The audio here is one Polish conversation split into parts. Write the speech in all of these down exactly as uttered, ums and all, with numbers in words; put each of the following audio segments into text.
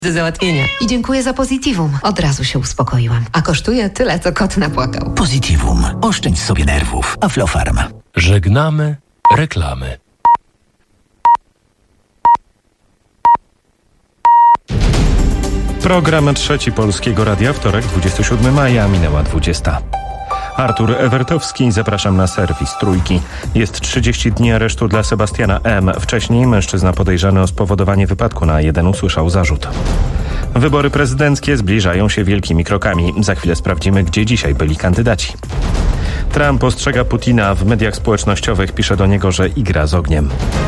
Do załatwienia. I dziękuję za Positivum. Od razu się uspokoiłam. A kosztuje tyle, co kot napłakał. Positivum. Oszczędź sobie nerwów. Aflofarm. Żegnamy reklamy. Program Trzeci Polskiego Radia, wtorek, dwudziestego siódmego maja, minęła dwudziesta. Artur Ewertowski, zapraszam na serwis Trójki. Jest trzydzieści dni aresztu dla Sebastiana M. Wcześniej mężczyzna podejrzany o spowodowanie wypadku na A jeden usłyszał zarzut. Wybory prezydenckie zbliżają się wielkimi krokami. Za chwilę sprawdzimy, gdzie dzisiaj byli kandydaci. Trump ostrzega Putina. W mediach społecznościowych pisze do niego, że igra z ogniem.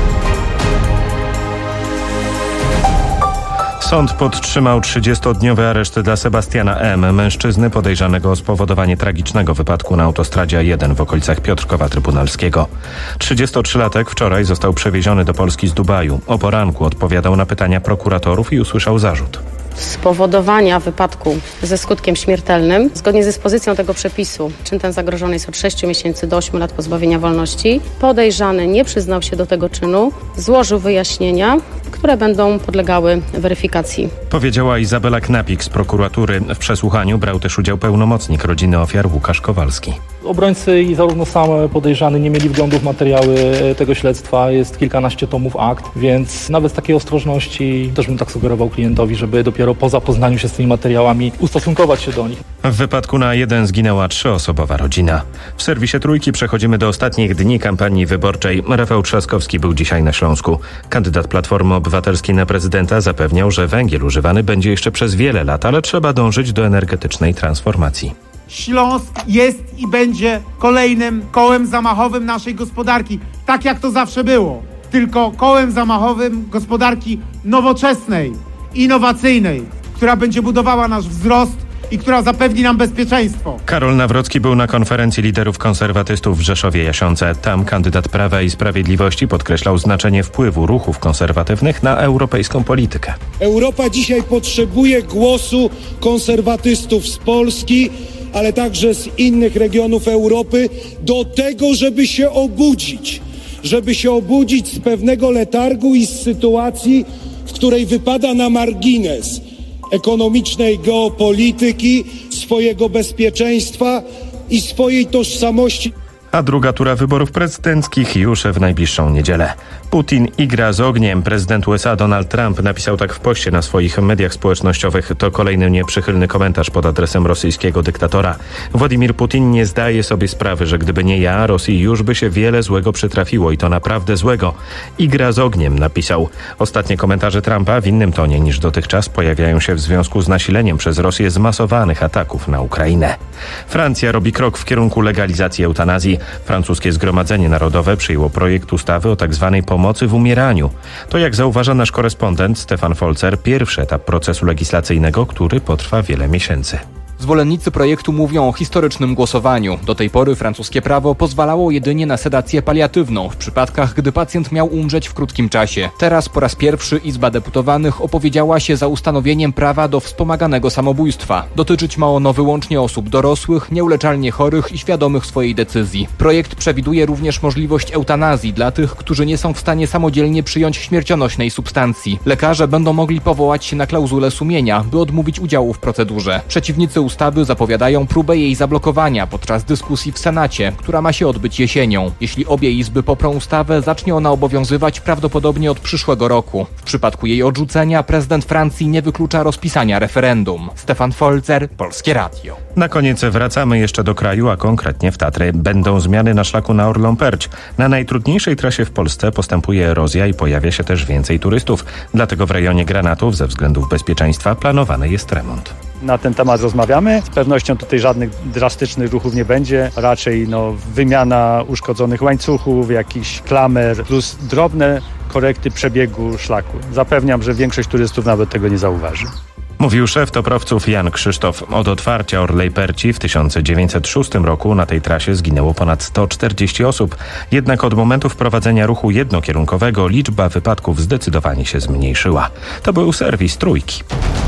Sąd podtrzymał trzydziestodniowy areszt dla Sebastiana M., mężczyzny podejrzanego o spowodowanie tragicznego wypadku na autostradzie A jeden w okolicach Piotrkowa Trybunalskiego. trzydziestotrzylatek wczoraj został przewieziony do Polski z Dubaju. O poranku odpowiadał na pytania prokuratorów i usłyszał zarzut spowodowania wypadku ze skutkiem śmiertelnym. Zgodnie z dyspozycją tego przepisu czyn ten zagrożony jest od sześciu miesięcy do ośmiu lat pozbawienia wolności. Podejrzany nie przyznał się do tego czynu, złożył wyjaśnienia, które będą podlegały weryfikacji. Powiedziała Izabela Knapik z prokuratury. W przesłuchaniu brał też udział pełnomocnik rodziny ofiar Łukasz Kowalski. Obrońcy i zarówno sam podejrzany nie mieli wglądu w materiały tego śledztwa. Jest kilkanaście tomów akt, więc nawet z takiej ostrożności też bym tak sugerował klientowi, żeby dopiero po zapoznaniu się z tymi materiałami ustosunkować się do nich. W wypadku na A jeden zginęła trzyosobowa rodzina. W serwisie Trójki przechodzimy do ostatnich dni kampanii wyborczej. Rafał Trzaskowski był dzisiaj na Śląsku. Kandydat Platformy Obywatelskiej na prezydenta zapewniał, że węgiel używany będzie jeszcze przez wiele lat, ale trzeba dążyć do energetycznej transformacji. Śląsk jest i będzie kolejnym kołem zamachowym naszej gospodarki, tak jak to zawsze było. Tylko kołem zamachowym gospodarki nowoczesnej, innowacyjnej, która będzie budowała nasz wzrost i która zapewni nam bezpieczeństwo. Karol Nawrocki był na konferencji liderów konserwatystów w Rzeszowie-Jasionce. Tam kandydat Prawa i Sprawiedliwości podkreślał znaczenie wpływu ruchów konserwatywnych na europejską politykę. Europa dzisiaj potrzebuje głosu konserwatystów z Polski, ale także z innych regionów Europy, do tego, żeby się obudzić. Żeby się obudzić z pewnego letargu i z sytuacji, w której wypada na margines ekonomicznej geopolityki, swojego bezpieczeństwa i swojej tożsamości. A druga tura wyborów prezydenckich już w najbliższą niedzielę. Putin igra z ogniem. Prezydent U S A Donald Trump napisał tak w poście na swoich mediach społecznościowych. To kolejny nieprzychylny komentarz pod adresem rosyjskiego dyktatora. Władimir Putin nie zdaje sobie sprawy, że gdyby nie ja, Rosji już by się wiele złego przytrafiło i to naprawdę złego. Igra z ogniem, napisał. Ostatnie komentarze Trumpa w innym tonie niż dotychczas pojawiają się w związku z nasileniem przez Rosję zmasowanych ataków na Ukrainę. Francja robi krok w kierunku legalizacji eutanazji. Francuskie Zgromadzenie Narodowe przyjęło projekt ustawy o tzw. pomocy w umieraniu. To, jak zauważa nasz korespondent Stefan Folzer, pierwszy etap procesu legislacyjnego, który potrwa wiele miesięcy. Zwolennicy projektu mówią o historycznym głosowaniu. Do tej pory francuskie prawo pozwalało jedynie na sedację paliatywną w przypadkach, gdy pacjent miał umrzeć w krótkim czasie. Teraz po raz pierwszy Izba Deputowanych opowiedziała się za ustanowieniem prawa do wspomaganego samobójstwa. Dotyczyć ma ono wyłącznie osób dorosłych, nieuleczalnie chorych i świadomych swojej decyzji. Projekt przewiduje również możliwość eutanazji dla tych, którzy nie są w stanie samodzielnie przyjąć śmiercionośnej substancji. Lekarze będą mogli powołać się na klauzulę sumienia, by odmówić udziału w procedurze. Przeciwnicy ustawy zapowiadają próbę jej zablokowania podczas dyskusji w Senacie, która ma się odbyć jesienią. Jeśli obie izby poprą ustawę, zacznie ona obowiązywać prawdopodobnie od przyszłego roku. W przypadku jej odrzucenia prezydent Francji nie wyklucza rozpisania referendum. Stefan Folzer, Polskie Radio. Na koniec wracamy jeszcze do kraju, a konkretnie w Tatry. Będą zmiany na szlaku na Orlą-Perć. Na najtrudniejszej trasie w Polsce postępuje erozja i pojawia się też więcej turystów. Dlatego w rejonie Granatów ze względów bezpieczeństwa planowany jest remont. Na ten temat rozmawiamy. Z pewnością tutaj żadnych drastycznych ruchów nie będzie. Raczej no, wymiana uszkodzonych łańcuchów, jakichś klamer, plus drobne korekty przebiegu szlaku. Zapewniam, że większość turystów nawet tego nie zauważy. Mówił szef toprowców Jan Krzysztof. Od otwarcia Orlej-Perci w tysiąc dziewięćset szóstym roku na tej trasie zginęło ponad sto czterdzieści osób. Jednak od momentu wprowadzenia ruchu jednokierunkowego liczba wypadków zdecydowanie się zmniejszyła. To był serwis Trójki.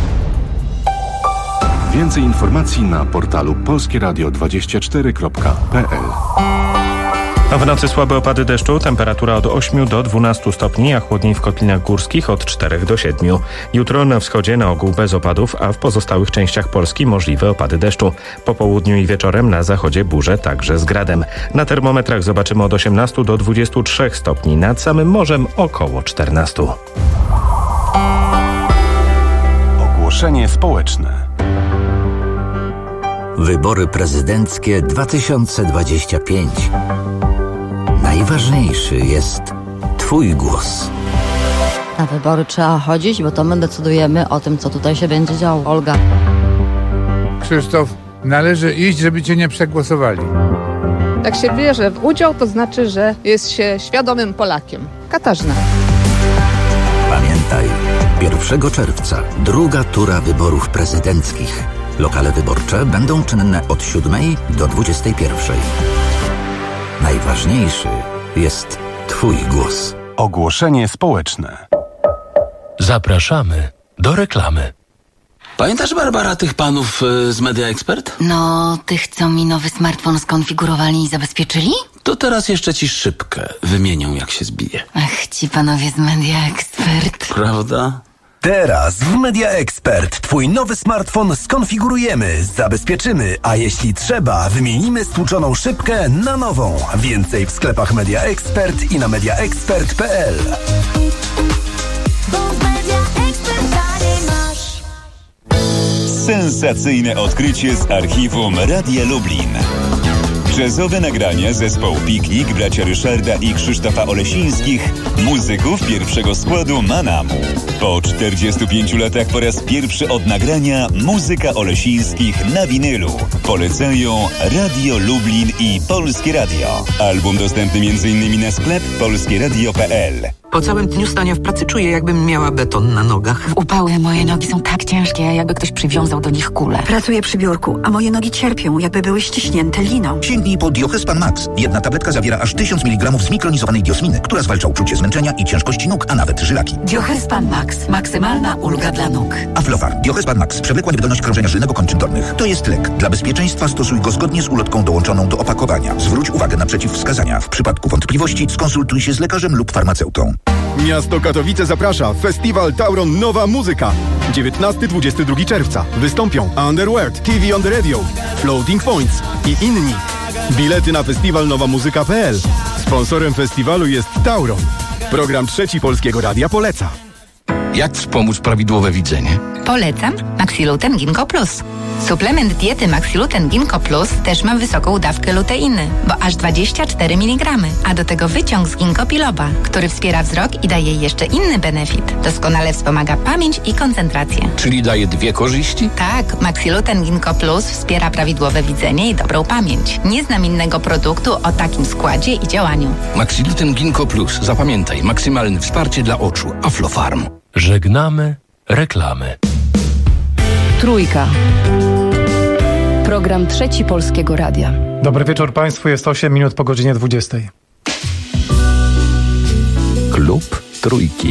Więcej informacji na portalu polskieradio dwadzieścia cztery kropka p l. A w nocy słabe opady deszczu, temperatura od ośmiu do dwunastu stopni, a chłodniej w kotlinach górskich od czterech do siedmiu. Jutro na wschodzie na ogół bez opadów, a w pozostałych częściach Polski możliwe opady deszczu. Po południu i wieczorem na zachodzie burze, także z gradem. Na termometrach zobaczymy od osiemnastu do dwudziestu trzech stopni, nad samym morzem około czternastu. Ogłoszenie społeczne. Wybory prezydenckie dwa tysiące dwudziesty piąty. Najważniejszy jest Twój głos. Na wybory trzeba chodzić, bo to my decydujemy o tym, co tutaj się będzie działo. Olga. Krzysztof, należy iść, żeby cię nie przegłosowali. Jak się bierze w udział, to znaczy, że jest się świadomym Polakiem. Katarzyna. Pamiętaj, pierwszego czerwca druga tura wyborów prezydenckich. Lokale wyborcze będą czynne od siódmej do dwudziestej pierwszej. Najważniejszy jest Twój głos. Ogłoszenie społeczne. Zapraszamy do reklamy. Pamiętasz, Barbara, tych panów y, z Media Expert? No, tych, co mi nowy smartfon skonfigurowali i zabezpieczyli? To teraz jeszcze ci szybkę wymienią, jak się zbije. Ach, ci panowie z Media Expert. Prawda? Teraz w Media Expert Twój nowy smartfon skonfigurujemy, zabezpieczymy, a jeśli trzeba, wymienimy stłuczoną szybkę na nową. Więcej w sklepach Media Expert i na media expert kropka p l. Sensacyjne odkrycie z archiwum Radia Lublin. Jazzowe nagrania zespołu Piknik, bracia Ryszarda i Krzysztofa Olesińskich, muzyków pierwszego składu Manamu. Po czterdziestu pięciu latach po raz pierwszy od nagrania muzyka Olesińskich na winylu. Polecają Radio Lublin i Polskie Radio. Album dostępny między innymi na sklep polskie radio kropka p l. Po całym dniu stania w pracy czuję, jakbym miała beton na nogach. W upały moje nogi są tak ciężkie, jakby ktoś przywiązał do nich kulę. Pracuję przy biurku, a moje nogi cierpią, jakby były ściśnięte liną. Sięgnij po Diohespan Max. Jedna tabletka zawiera aż tysiąc miligramów zmikronizowanej diosminy, która zwalcza uczucie zmęczenia i ciężkości nóg, a nawet żylaki. Diohespan Max. Maksymalna ulga dla nóg. Aflofar. Diohespan Max. Przewlekła niewydolność krążenia żylnego kończyn dolnych. To jest lek. Dla bezpieczeństwa stosuj go zgodnie z ulotką dołączoną do opakowania. Zwróć uwagę na przeciwwskazania. W przypadku wątpliwości skonsultuj się z lekarzem lub farmaceutą. Miasto Katowice zaprasza. Festiwal Tauron Nowa Muzyka. dziewiętnastego do dwudziestego drugiego czerwca. Wystąpią Underworld, T V on the Radio, Floating Points i inni. Bilety na festiwal nowa muzyka kropka p l. Sponsorem festiwalu jest Tauron. Program Trzeci Polskiego Radia poleca. Jak wspomóc prawidłowe widzenie? Polecam Maxiluten Ginkgo Plus. Suplement diety Maxiluten Ginkgo Plus też ma wysoką dawkę luteiny, bo aż dwadzieścia cztery miligramy, a do tego wyciąg z ginkgo biloba, który wspiera wzrok i daje jeszcze inny benefit. Doskonale wspomaga pamięć i koncentrację. Czyli daje dwie korzyści? Tak, Maxiluten Ginkgo Plus wspiera prawidłowe widzenie i dobrą pamięć. Nie znam innego produktu o takim składzie i działaniu. Maxiluten Ginkgo Plus. Zapamiętaj, maksymalne wsparcie dla oczu. Aflofarm. Żegnamy reklamy. Trójka. Program Trzeci Polskiego Radia. Dobry wieczór Państwu, jest osiem minut po godzinie dwudziestej. Klub Trójki.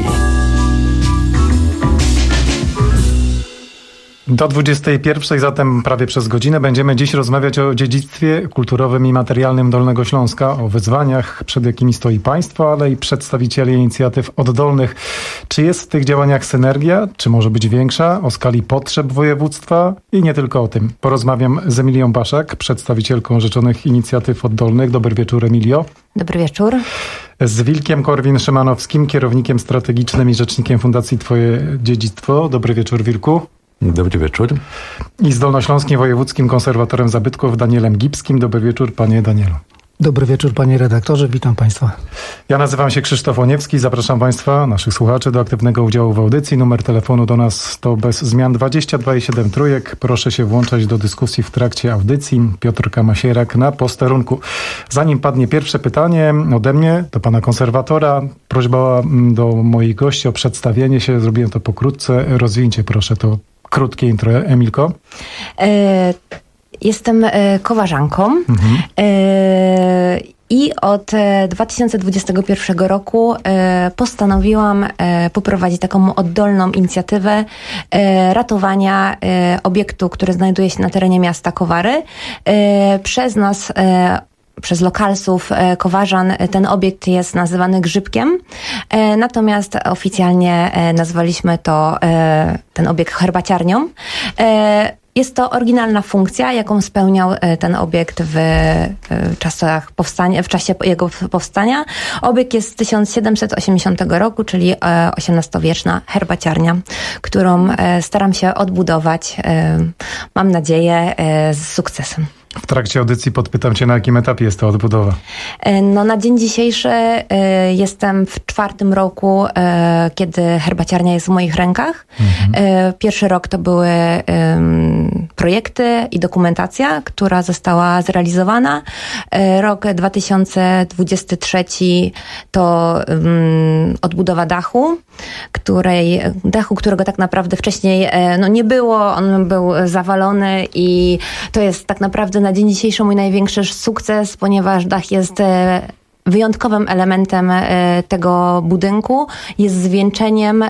Do dwudziestej pierwszej, zatem prawie przez godzinę, będziemy dziś rozmawiać o dziedzictwie kulturowym i materialnym Dolnego Śląska, o wyzwaniach, przed jakimi stoi państwo, ale i przedstawicieli inicjatyw oddolnych. Czy jest w tych działaniach synergia? Czy może być większa? O skali potrzeb województwa i nie tylko o tym. Porozmawiam z Emilią Baszak, przedstawicielką Rzeczonych Inicjatyw Oddolnych. Dobry wieczór, Emilio. Dobry wieczór. Z Wilkiem Korwin-Szymanowskim, kierownikiem strategicznym i rzecznikiem Fundacji Twoje Dziedzictwo. Dobry wieczór, Wilku. Dobry wieczór. I z Dolnośląskim Wojewódzkim Konserwatorem Zabytków Danielem Gipskim. Dobry wieczór, panie Danielu. Dobry wieczór, panie redaktorze, witam państwa. Ja nazywam się Krzysztof Łoniewski, zapraszam państwa, naszych słuchaczy, do aktywnego udziału w audycji. Numer telefonu do nas to bez zmian dwadzieścia dwa i siedem trójek. Proszę się włączać do dyskusji w trakcie audycji. Piotr Kamasierak na posterunku. Zanim padnie pierwsze pytanie ode mnie do pana konserwatora, prośba do moich gości o przedstawienie się. Zrobiłem to pokrótce. Rozwinięcie proszę to krótkie intro. Emilko? E, jestem e, kowarzanką mhm. e, i od dwa tysiące dwudziestego pierwszego roku e, postanowiłam e, poprowadzić taką oddolną inicjatywę e, ratowania e, obiektu, który znajduje się na terenie miasta Kowary, e, przez nas e, przez lokalsów Kowarzan ten obiekt jest nazywany Grzybkiem, natomiast oficjalnie nazwaliśmy to ten obiekt herbaciarnią. Jest to oryginalna funkcja, jaką spełniał ten obiekt w czasach powstania, w czasie jego powstania. Obiekt jest z tysiąc siedemset osiemdziesiątego roku, czyli osiemnastowieczna herbaciarnia, którą staram się odbudować, mam nadzieję, z sukcesem. W trakcie audycji podpytam cię, na jakim etapie jest ta odbudowa? No, na dzień dzisiejszy jestem w czwartym roku, kiedy herbaciarnia jest w moich rękach. Mhm. Pierwszy rok to były projekty i dokumentacja, która została zrealizowana. Rok dwa tysiące dwudziesty trzeci to odbudowa dachu, której, dachu, którego tak naprawdę wcześniej no, nie było. On był zawalony i to jest tak naprawdę na dzień dzisiejszy mój największy sukces, ponieważ dach jest wyjątkowym elementem tego budynku. Jest zwieńczeniem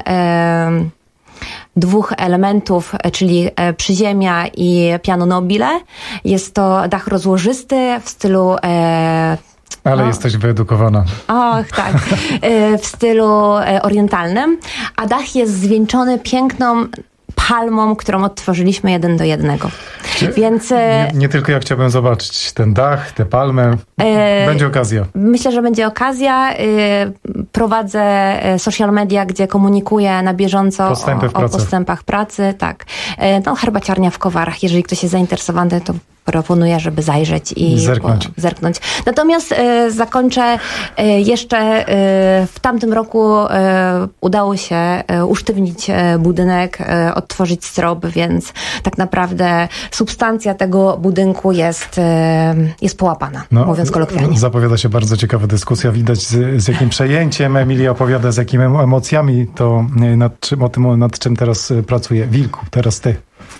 dwóch elementów, czyli przyziemia i piano nobile. Jest to dach rozłożysty w stylu... Ale no. jesteś wyedukowana. Och, tak. W stylu orientalnym. A dach jest zwieńczony piękną palmą, którą odtworzyliśmy jeden do jednego. Czy, Więc... Nie, nie tylko ja chciałbym zobaczyć ten dach, tę palmę. E, będzie okazja. Myślę, że będzie okazja. E, prowadzę social media, gdzie komunikuję na bieżąco Postępy w o, o postępach pracy. Tak. E, no, herbaciarnia w Kowarach. Jeżeli ktoś jest zainteresowany, to proponuję, żeby zajrzeć i zerknąć. O, zerknąć. Natomiast e, zakończę e, jeszcze e, w tamtym roku e, udało się e, usztywnić e, budynek, e, odtworzyć strop, więc tak naprawdę substancja tego budynku jest, e, jest połapana, no, mówiąc kolokwialnie. Zapowiada się bardzo ciekawa dyskusja. Widać z, z jakim przejęciem Emilia opowiada, z jakimi emocjami to nad czym, o tym, nad czym teraz pracuje. Wilku, teraz ty.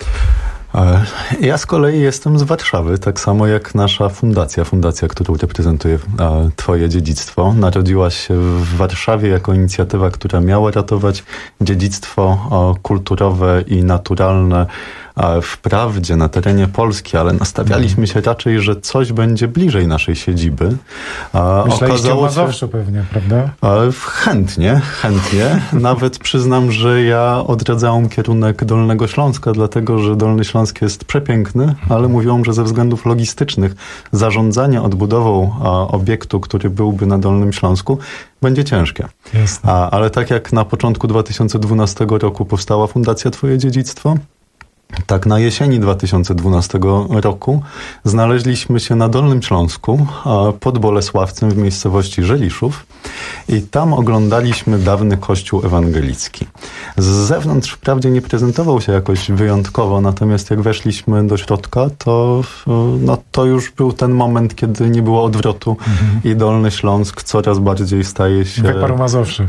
Ja z kolei jestem z Warszawy, tak samo jak nasza fundacja, fundacja, którą reprezentuje Twoje dziedzictwo. Narodziła się w Warszawie jako inicjatywa, która miała ratować dziedzictwo kulturowe i naturalne wprawdzie na terenie Polski, ale nastawialiśmy się raczej, że coś będzie bliżej naszej siedziby. Myśleliście o Mazowszu pewnie, prawda? Chętnie, chętnie. Nawet przyznam, że ja odradzałem kierunek Dolnego Śląska, dlatego, że Dolny Śląsk jest przepiękny, ale mówią, że ze względów logistycznych zarządzanie odbudową obiektu, który byłby na Dolnym Śląsku, będzie ciężkie. Jasne. Ale tak jak na początku dwa tysiące dwunastego roku powstała Fundacja Twoje Dziedzictwo, tak na jesieni dwa tysiące dwunastego roku znaleźliśmy się na Dolnym Śląsku pod Bolesławcem w miejscowości Żeliszów i tam oglądaliśmy dawny kościół ewangelicki. Z zewnątrz wprawdzie nie prezentował się jakoś wyjątkowo, natomiast jak weszliśmy do środka, to, no, to już był ten moment, kiedy nie było odwrotu mhm. i Dolny Śląsk coraz bardziej staje się... Wyparł Mazowszy.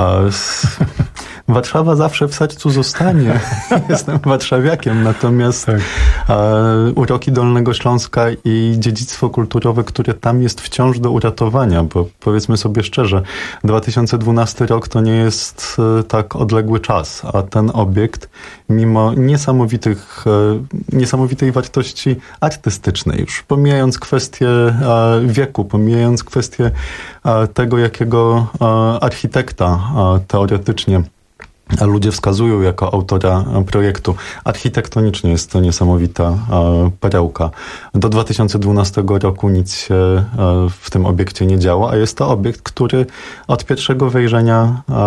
Warszawa zawsze w sercu zostanie. Jestem warszawiakiem, natomiast tak. e, uroki Dolnego Śląska i dziedzictwo kulturowe, które tam jest wciąż do uratowania, bo powiedzmy sobie szczerze, dwa tysiące dwunasty rok to nie jest e, tak odległy czas, a ten obiekt mimo niesamowitych, e, niesamowitej wartości artystycznej, już pomijając kwestię e, wieku, pomijając kwestię e, tego, jakiego e, architekta e, teoretycznie ludzie wskazują jako autora projektu. Architektonicznie jest to niesamowita e, perełka. Do dwa tysiące dwunastego roku nic się e, w tym obiekcie nie działo, a jest to obiekt, który od pierwszego wejrzenia e,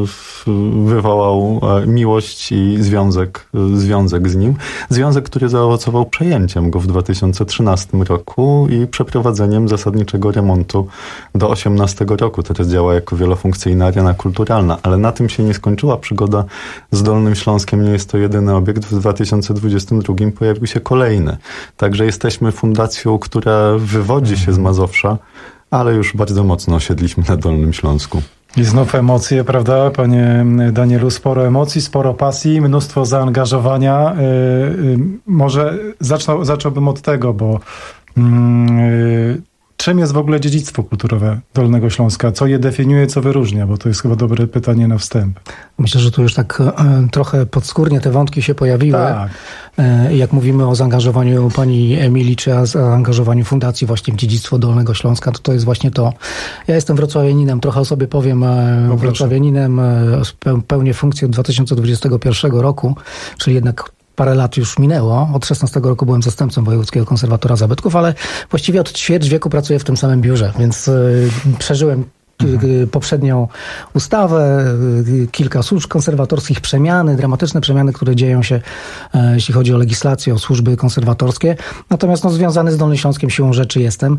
wywołał e, miłość i związek, e, związek z nim. Związek, który zaowocował przejęciem go w dwa tysiące trzynastym roku i przeprowadzeniem zasadniczego remontu do osiemnastego roku. Teraz działa jako wielofunkcyjna arena kulturalna, ale na tym się nie skończyła przygoda z Dolnym Śląskiem. Nie jest to jedyny obiekt. W dwa tysiące dwudziestym drugim pojawił się kolejny. Także jesteśmy fundacją, która wywodzi się z Mazowsza, ale już bardzo mocno osiedliśmy na Dolnym Śląsku. I znów emocje, prawda, panie Danielu? Sporo emocji, sporo pasji, mnóstwo zaangażowania. Yy, yy, może zacznę, zacząłbym od tego, bo yy, czym jest w ogóle dziedzictwo kulturowe Dolnego Śląska? Co je definiuje, co wyróżnia? Bo to jest chyba dobre pytanie na wstęp. Myślę, że tu już tak e, trochę podskórnie te wątki się pojawiły. Tak. E, jak mówimy o zaangażowaniu pani Emilii, czy o zaangażowaniu fundacji właśnie w dziedzictwo Dolnego Śląska, to to jest właśnie to. Ja jestem wrocławianinem, trochę o sobie powiem. E, wrocławianinem, e, pełnię funkcję od dwa tysiące dwudziestego pierwszego roku, czyli jednak parę lat już minęło. Od szesnastego roku byłem zastępcą Wojewódzkiego Konserwatora Zabytków, ale właściwie od ćwierć wieku pracuję w tym samym biurze, więc y, przeżyłem Mhm. poprzednią ustawę, kilka służb konserwatorskich, przemiany, dramatyczne przemiany, które dzieją się, jeśli chodzi o legislację, o służby konserwatorskie. Natomiast no, związany z Dolnym Śląskiem siłą rzeczy jestem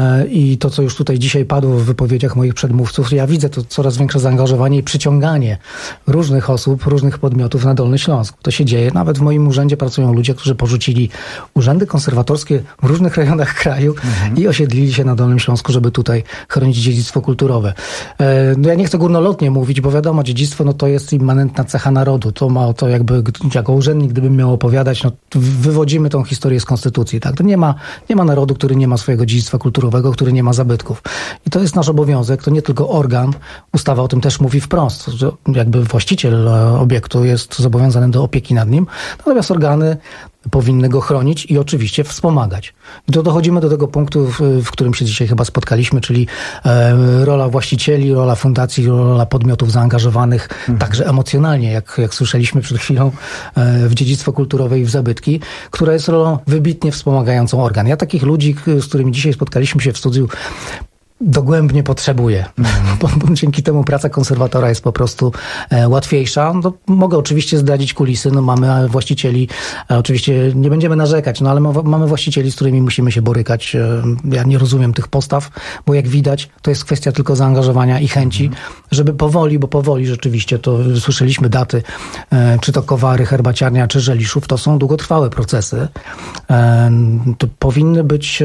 i to, co już tutaj dzisiaj padło w wypowiedziach moich przedmówców, ja widzę to coraz większe zaangażowanie i przyciąganie różnych osób, różnych podmiotów na Dolny Śląsk. To się dzieje. Nawet w moim urzędzie pracują ludzie, którzy porzucili urzędy konserwatorskie w różnych rejonach kraju mhm. i osiedlili się na Dolnym Śląsku, żeby tutaj chronić dziedzictwo kulturowe. No ja nie chcę górnolotnie mówić, bo wiadomo, dziedzictwo no to jest immanentna cecha narodu. To ma to jakby, jako urzędnik, gdybym miał opowiadać, no wywodzimy tą historię z konstytucji. Tak? To nie ma, nie ma narodu, który nie ma swojego dziedzictwa kulturowego, który nie ma zabytków. I to jest nasz obowiązek, to nie tylko organ. Ustawa o tym też mówi wprost, że jakby właściciel obiektu jest zobowiązany do opieki nad nim, natomiast organy powinny go chronić i oczywiście wspomagać. I to dochodzimy do tego punktu, w, w którym się dzisiaj chyba spotkaliśmy, czyli e, rola właścicieli, rola fundacji, rola podmiotów zaangażowanych, mhm. także emocjonalnie, jak, jak słyszeliśmy przed chwilą, e, w dziedzictwo kulturowe i w zabytki, która jest rolą wybitnie wspomagającą organ. Ja takich ludzi, z którymi dzisiaj spotkaliśmy się w studiu, dogłębnie potrzebuję, mm. bo, bo dzięki temu praca konserwatora jest po prostu e, łatwiejsza. No, mogę oczywiście zdradzić kulisy, no mamy właścicieli, e, oczywiście nie będziemy narzekać, no ale ma, mamy właścicieli, z którymi musimy się borykać. E, ja nie rozumiem tych postaw, bo jak widać, to jest kwestia tylko zaangażowania i chęci, mm. żeby powoli, bo powoli rzeczywiście, to słyszeliśmy daty, e, czy to Kowary, Herbaciarnia, czy Żeliszów, to są długotrwałe procesy. E, to powinny być, e,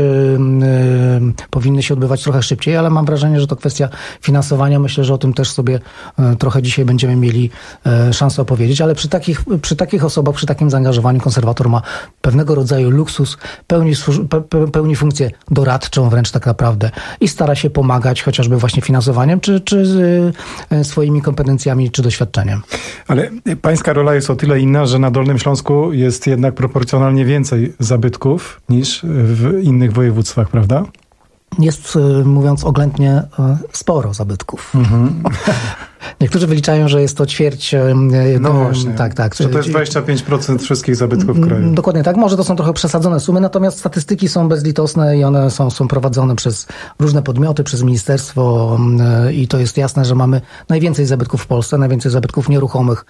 e, powinny się odbywać trochę szybciej, ale mam wrażenie, że to kwestia finansowania. Myślę, że o tym też sobie trochę dzisiaj będziemy mieli szansę opowiedzieć, ale przy takich, przy takich osobach, przy takim zaangażowaniu konserwator ma pewnego rodzaju luksus, pełni, pełni funkcję doradczą wręcz tak naprawdę i stara się pomagać chociażby właśnie finansowaniem, czy, czy swoimi kompetencjami, czy doświadczeniem. Ale pańska rola jest o tyle inna, że na Dolnym Śląsku jest jednak proporcjonalnie więcej zabytków niż w innych województwach, prawda? Jest, mówiąc oględnie, sporo zabytków. Mhm. Niektórzy wyliczają, że jest to ćwierć... No to, właśnie, tak, tak. Że to jest dwadzieścia pięć procent wszystkich zabytków w kraju. Dokładnie tak. Może to są trochę przesadzone sumy, natomiast statystyki są bezlitosne i one są, są prowadzone przez różne podmioty, przez ministerstwo i to jest jasne, że mamy najwięcej zabytków w Polsce, najwięcej zabytków nieruchomych.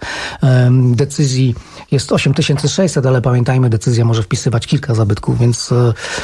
Decyzji jest osiem tysięcy sześćset, ale pamiętajmy, decyzja może wpisywać kilka zabytków, więc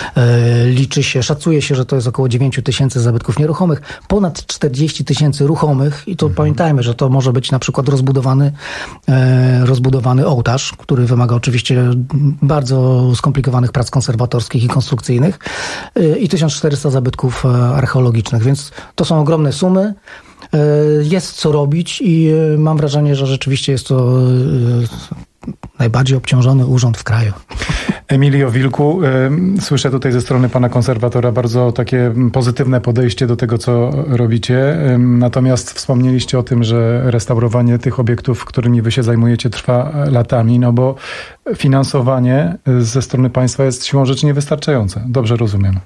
liczy się, szacuje się, że to jest około dziewięć tysięcy zabytków nieruchomych, ponad czterdzieści tysięcy ruchomych i to mhm. pamiętajmy, że to może być na przykład rozbudowany, e, rozbudowany ołtarz, który wymaga oczywiście bardzo skomplikowanych prac konserwatorskich i konstrukcyjnych e, i tysiąc czterysta zabytków archeologicznych, więc to są ogromne sumy. E, jest co robić i e, mam wrażenie, że rzeczywiście jest to e, najbardziej obciążony urząd w kraju. Emilio Wilku, słyszę tutaj ze strony pana konserwatora bardzo takie pozytywne podejście do tego, co robicie. Natomiast wspomnieliście o tym, że restaurowanie tych obiektów, którymi wy się zajmujecie, trwa latami, no bo finansowanie ze strony państwa jest siłą rzeczy niewystarczające. Dobrze rozumiem.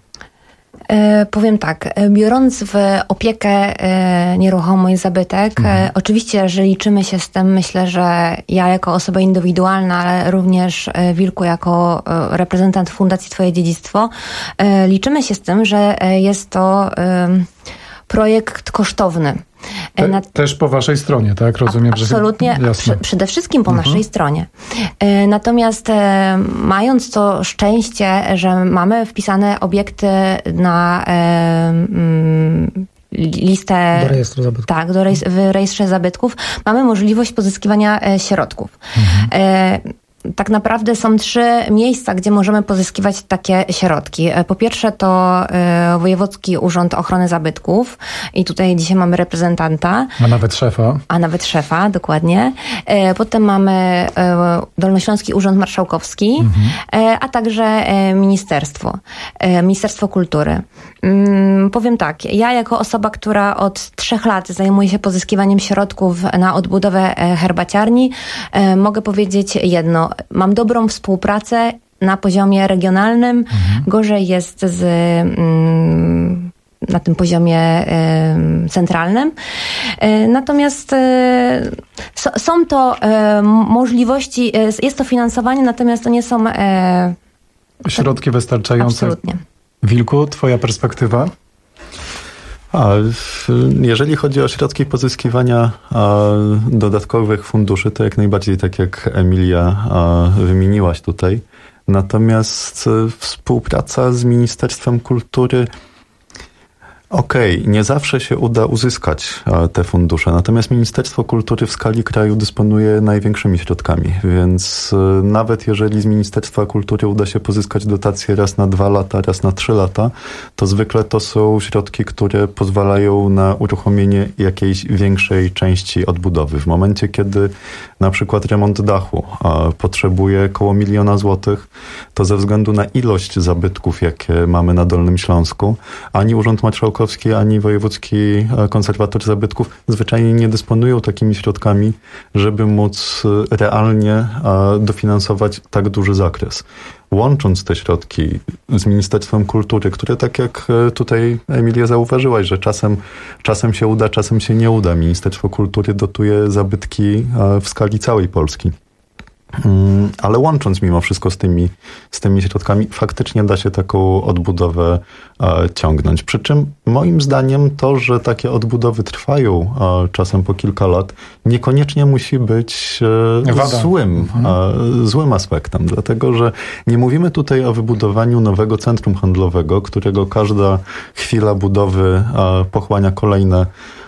E, powiem tak, biorąc w opiekę e, nieruchomość, zabytek, mhm. e, oczywiście, że liczymy się z tym, myślę, że ja jako osoba indywidualna, ale również e, Wilku jako e, reprezentant Fundacji Twoje Dziedzictwo, e, liczymy się z tym, że e, jest to e, projekt kosztowny. Te, Na... Też po waszej stronie, tak? Rozumiem, absolutnie, że... Absolutnie, przede wszystkim po mhm. naszej stronie. Natomiast mając to szczęście, że mamy wpisane obiekty na mm, listę... Do rejestru zabytków. Tak, do rejestru, w rejestrze zabytków, mamy możliwość pozyskiwania środków. Mhm. Tak naprawdę są trzy miejsca, gdzie możemy pozyskiwać takie środki. Po pierwsze to Wojewódzki Urząd Ochrony Zabytków i tutaj dzisiaj mamy reprezentanta. A nawet szefa. A nawet szefa, dokładnie. Potem mamy Dolnośląski Urząd Marszałkowski, mhm. a także ministerstwo, Ministerstwo Kultury. Hmm, powiem tak, ja jako osoba, która od trzech lat zajmuje się pozyskiwaniem środków na odbudowę herbaciarni, e, mogę powiedzieć jedno. Mam dobrą współpracę na poziomie regionalnym. Mhm. Gorzej jest z... Mm, na tym poziomie y, centralnym. Y, natomiast y, so, są to y, możliwości, y, jest to finansowanie, natomiast to nie są... Y, Środki wystarczające. Absolutnie. Wilku, twoja perspektywa? A, jeżeli chodzi o środki pozyskiwania a, dodatkowych funduszy, to jak najbardziej, tak jak Emilia a, wymieniłaś tutaj. Natomiast y, współpraca z Ministerstwem Kultury, okej, okay, nie zawsze się uda uzyskać te fundusze, natomiast Ministerstwo Kultury w skali kraju dysponuje największymi środkami, więc nawet jeżeli z Ministerstwa Kultury uda się pozyskać dotacje raz na dwa lata, raz na trzy lata, to zwykle to są środki, które pozwalają na uruchomienie jakiejś większej części odbudowy. W momencie, kiedy na przykład remont dachu potrzebuje około miliona złotych, to ze względu na ilość zabytków, jakie mamy na Dolnym Śląsku, ani Urząd Marszałkowski, ani Wojewódzki Konserwator Zabytków zwyczajnie nie dysponują takimi środkami, żeby móc realnie dofinansować tak duży zakres. Łącząc te środki z Ministerstwem Kultury, które tak jak tutaj Emilia zauważyłaś, że czasem, czasem się uda, czasem się nie uda. Ministerstwo Kultury dotuje zabytki w skali całej Polski. Ale łącząc mimo wszystko z tymi, z tymi środkami, faktycznie da się taką odbudowę e, ciągnąć. Przy czym moim zdaniem to, że takie odbudowy trwają e, czasem po kilka lat, niekoniecznie musi być e, złym, mhm. e, złym aspektem. Dlatego, że nie mówimy tutaj o wybudowaniu nowego centrum handlowego, którego każda chwila budowy e, pochłania kolejne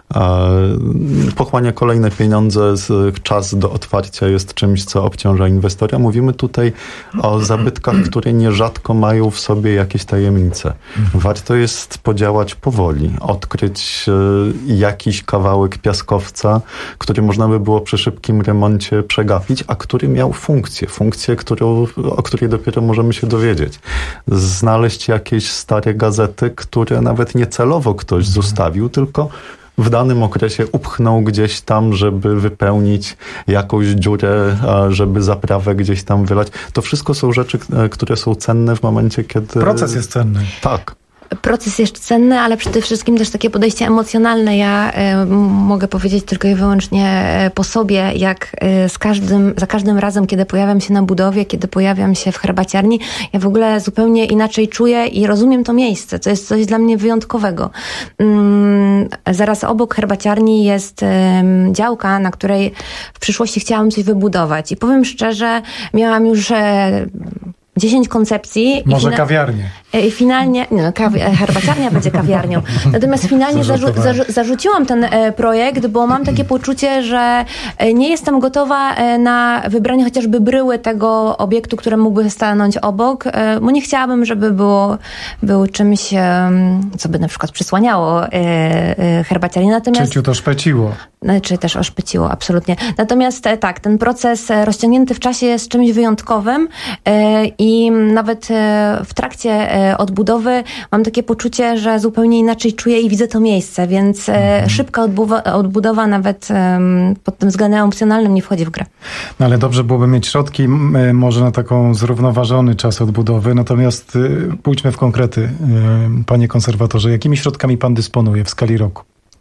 pochłania kolejne pieniądze, czas do otwarcia jest czymś, co obciąża inwestora. Mówimy tutaj o zabytkach, które nierzadko mają w sobie jakieś tajemnice. Warto jest podziałać powoli, odkryć jakiś kawałek piaskowca, który można by było przy szybkim remoncie przegapić, a który miał funkcję, funkcję, którą, o której dopiero możemy się dowiedzieć. Znaleźć jakieś stare gazety, które nawet niecelowo ktoś zostawił, tylko w danym okresie upchnął gdzieś tam, żeby wypełnić jakąś dziurę, żeby zaprawę gdzieś tam wylać. To wszystko są rzeczy, które są cenne w momencie, kiedy... Proces jest cenny. Tak. Proces jest cenny, ale przede wszystkim też takie podejście emocjonalne. Ja y, mogę powiedzieć tylko i wyłącznie po sobie, jak y, z każdym, za każdym razem, kiedy pojawiam się na budowie, kiedy pojawiam się w herbaciarni, ja w ogóle zupełnie inaczej czuję i rozumiem to miejsce. To jest coś dla mnie wyjątkowego. Ym, zaraz obok herbaciarni jest ym, działka, na której w przyszłości chciałam coś wybudować. I powiem szczerze, miałam już... Y, dziesięć koncepcji. Może i fina- kawiarnię. I finalnie, no, kawi- herbaciarnia będzie kawiarnią. Natomiast finalnie zarzu- zarzu- zarzuciłam ten e, projekt, bo mam takie poczucie, że e, nie jestem gotowa e, na wybranie chociażby bryły tego obiektu, który mógłby stanąć obok, e, bo nie chciałabym, żeby było, był czymś, e, co by na przykład przysłaniało e, e, herbaciarnię. Natomiast, czy cię to szpeciło? Czy też oszpeciło, absolutnie. Natomiast e, tak, ten proces e, rozciągnięty w czasie jest czymś wyjątkowym e, i nawet e, w trakcie e, odbudowy mam takie poczucie, że zupełnie inaczej czuję i widzę to miejsce, więc e, szybka odbudowa, odbudowa nawet e, pod tym względem emocjonalnym nie wchodzi w grę. No ale dobrze byłoby mieć środki e, może na taką zrównoważony czas odbudowy, natomiast e, pójdźmy w konkrety. E, panie konserwatorze, jakimi środkami pan dysponuje w skali roku?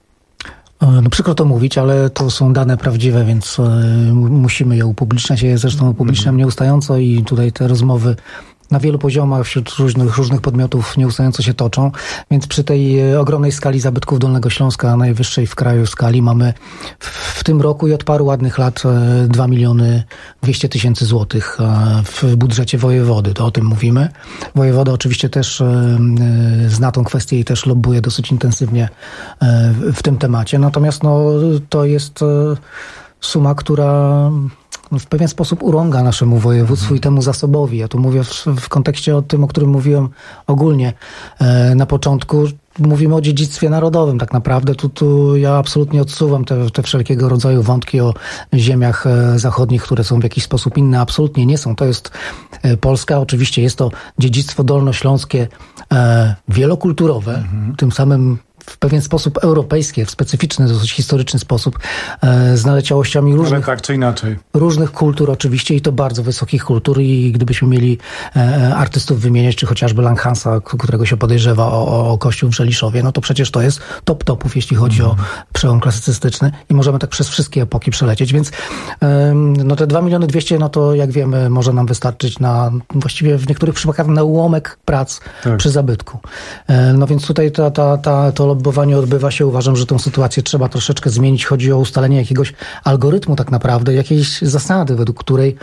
No przykro to mówić, ale to są dane prawdziwe, więc e, musimy je upubliczniać. Ja je zresztą upubliczniam nieustająco i tutaj te rozmowy na wielu poziomach wśród różnych, różnych podmiotów nieustająco się toczą, więc przy tej ogromnej skali zabytków Dolnego Śląska, najwyższej w kraju skali, mamy w, w tym roku i od paru ładnych lat dwa miliony dwieście tysięcy złotych w budżecie wojewody, to o tym mówimy. Wojewoda oczywiście też zna tą kwestię i też lobbuje dosyć intensywnie w tym temacie, natomiast no, to jest suma, która w pewien sposób urąga naszemu województwu mhm. i temu zasobowi. Ja tu mówię w, w kontekście o tym, o którym mówiłem ogólnie e, na początku. mówimy o dziedzictwie narodowym tak naprawdę. Tu, tu ja absolutnie odsuwam te, te wszelkiego rodzaju wątki o ziemiach zachodnich, które są w jakiś sposób inne. Absolutnie nie są. To jest Polska. Oczywiście jest to dziedzictwo dolnośląskie e, wielokulturowe, mhm. tym samym w pewien sposób europejskie, w specyficzny, dosyć historyczny sposób, e, z naleciałościami różnych, ale tak czy inaczej. różnych kultur oczywiście i to bardzo wysokich kultur i gdybyśmy mieli e, artystów wymieniać, czy chociażby Langhansa, którego się podejrzewa o, o kościół w Żeliszowie, no to przecież to jest top topów, jeśli chodzi mm. o przełom klasycystyczny i możemy tak przez wszystkie epoki przelecieć, więc e, no te dwa miliony dwieście, no to jak wiemy, może nam wystarczyć na, właściwie w niektórych przypadkach na ułamek prac tak. przy zabytku. E, no więc tutaj ta, ta, ta, to lobbowanie odbywa się. Uważam, że tę sytuację trzeba troszeczkę zmienić. Chodzi o ustalenie jakiegoś algorytmu tak naprawdę, jakiejś zasady, według której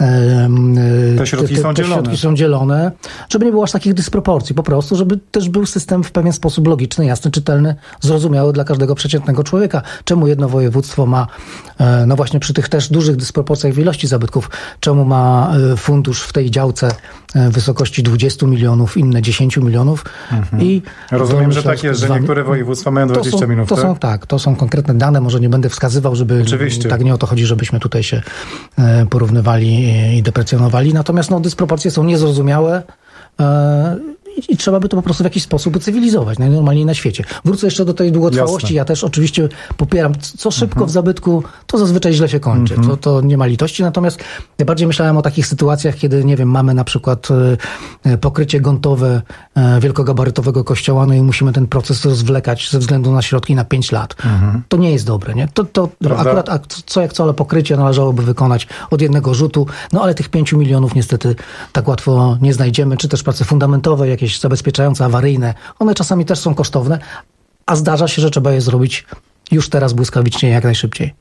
te środki, te, te, są, te środki są dzielone, żeby nie było aż takich dysproporcji. Po prostu, żeby też był system w pewien sposób logiczny, jasny, czytelny, zrozumiały dla każdego przeciętnego człowieka. Czemu jedno województwo ma, no właśnie przy tych też dużych dysproporcjach w ilości zabytków, czemu ma fundusz w tej działce w wysokości dwadzieścia milionów, inne dziesięć milionów. Mhm. I rozumiem, że tak jest, że niektóre województwa mają dwadzieścia to są, milionów. To tak? są tak, to są konkretne dane, może nie będę wskazywał, żeby Oczywiście. tak nie o to chodzi, żebyśmy tutaj się porównywali i deprecjonowali. Natomiast no, dysproporcje są niezrozumiałe e, i, i trzeba by to po prostu w jakiś sposób cywilizować, najnormalniej na świecie. Wrócę jeszcze do tej długotrwałości. Jasne. Ja też oczywiście popieram, co szybko mhm. w zabytku, to zazwyczaj źle się kończy. Mhm. To, to nie ma litości. Natomiast ja bardziej myślałem o takich sytuacjach, kiedy, nie wiem, mamy na przykład e, pokrycie gruntowe e, wielkogabarytowego kościoła, no i musimy ten proces rozwlekać ze względu na środki na pięć lat. Mhm. To nie jest dobre, nie? To, to akurat a co jak co, ale pokrycie należałoby wykonać od jednego rzutu, no ale tych pięciu milionów niestety tak łatwo nie znajdziemy, czy też prace fundamentowe, jakieś zabezpieczające, awaryjne, one czasami też są kosztowne, a zdarza się, że trzeba je zrobić już teraz błyskawicznie, jak najszybciej.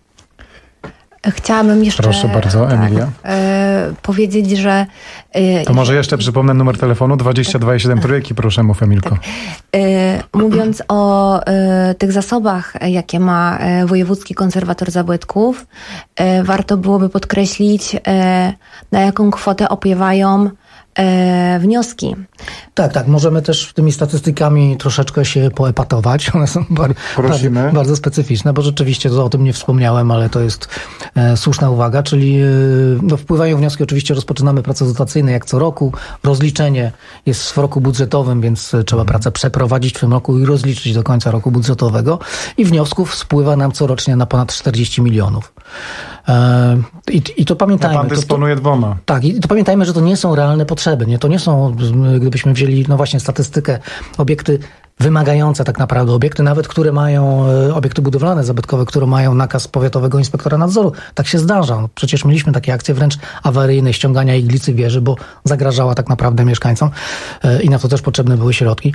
Chciałabym jeszcze Proszę bardzo, Emilia. Tak, e, powiedzieć, że... E, to może jeszcze przypomnę numer telefonu dwadzieścia dwa siedem trójki, proszę mów, Emilko. Tak. E, mówiąc o e, tych zasobach, jakie ma e, Wojewódzki Konserwator Zabytków, e, warto byłoby podkreślić, e, na jaką kwotę opiewają E, wnioski. Tak, tak. Możemy też tymi statystykami troszeczkę się poepatować. One są bar- bardzo, bardzo specyficzne, bo rzeczywiście to o tym nie wspomniałem, ale to jest e, słuszna uwaga, czyli e, no, wpływają wnioski. Oczywiście rozpoczynamy prace dotacyjne jak co roku. Rozliczenie jest w roku budżetowym, więc trzeba hmm. pracę przeprowadzić w tym roku i rozliczyć do końca roku budżetowego. I wniosków spływa nam corocznie na ponad czterdzieści milionów. E, i, I to pamiętajmy. A pan dysponuje to, to, dwoma. Tak, i to pamiętajmy, że to nie są realne potrzeby. Nie? To nie są, gdybyśmy wzięli, no właśnie, statystykę, obiekty wymagające tak naprawdę, obiekty nawet, które mają, obiekty budowlane, zabytkowe, które mają nakaz powiatowego inspektora nadzoru. Tak się zdarza. No, przecież mieliśmy takie akcje wręcz awaryjne ściągania iglicy wieży, bo zagrażała tak naprawdę mieszkańcom i na to też potrzebne były środki.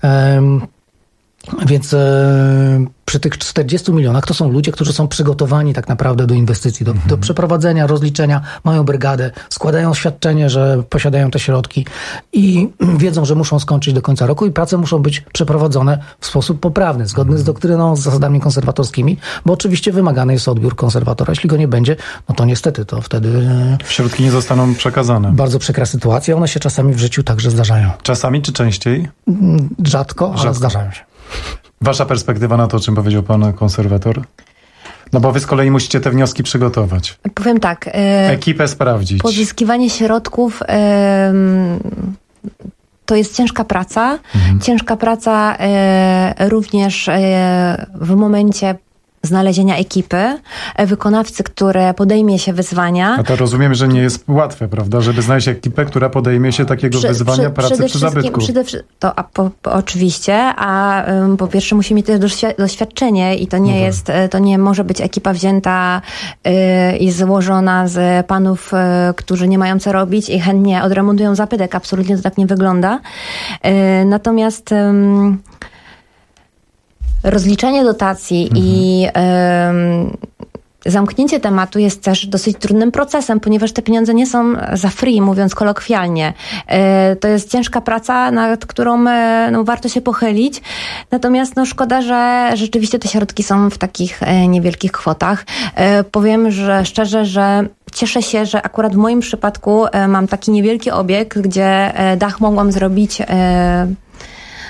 Więc e, przy tych czterdziestu milionach to są ludzie, którzy są przygotowani tak naprawdę do inwestycji, do, mhm. do przeprowadzenia, rozliczenia, mają brygadę, składają oświadczenie, że posiadają te środki i wiedzą, że muszą skończyć do końca roku i prace muszą być przeprowadzone w sposób poprawny, zgodny mhm. z doktryną, z zasadami konserwatorskimi, bo oczywiście wymagany jest odbiór konserwatora. Jeśli go nie będzie, no to niestety to wtedy... Środki nie zostaną przekazane. Bardzo przykra sytuacja. One się czasami w życiu także zdarzają. Czasami czy częściej? Rzadko, ale Rzadko. zdarzają się. Wasza perspektywa na to, o czym powiedział pan konserwator? No bo wy z kolei musicie te wnioski przygotować. Powiem tak. E, Ekipę sprawdzić. Pozyskiwanie środków e, to jest ciężka praca. Mhm. Ciężka praca e, również e, w momencie znalezienia ekipy, wykonawcy, który podejmie się wyzwania. A to rozumiem, że nie jest łatwe, prawda? Żeby znaleźć ekipę, która podejmie się takiego przy, wyzwania przy, pracy przy zabytku. Przede wszystkim, to a, po, po, oczywiście, a um, po pierwsze musi mieć też doświadczenie i to nie no jest, tak. to nie może być ekipa wzięta y, i złożona z panów, y, którzy nie mają co robić i chętnie odremontują zabytek. Absolutnie to tak nie wygląda. Y, natomiast y, rozliczenie dotacji mhm. i y, zamknięcie tematu jest też dosyć trudnym procesem, ponieważ te pieniądze nie są za free, mówiąc kolokwialnie. Y, to jest ciężka praca, nad którą y, no, warto się pochylić. Natomiast no, szkoda, że rzeczywiście te środki są w takich y, niewielkich kwotach. Y, powiem, że szczerze, że cieszę się, że akurat w moim przypadku y, mam taki niewielki obiekt, gdzie y, dach mogłam zrobić y,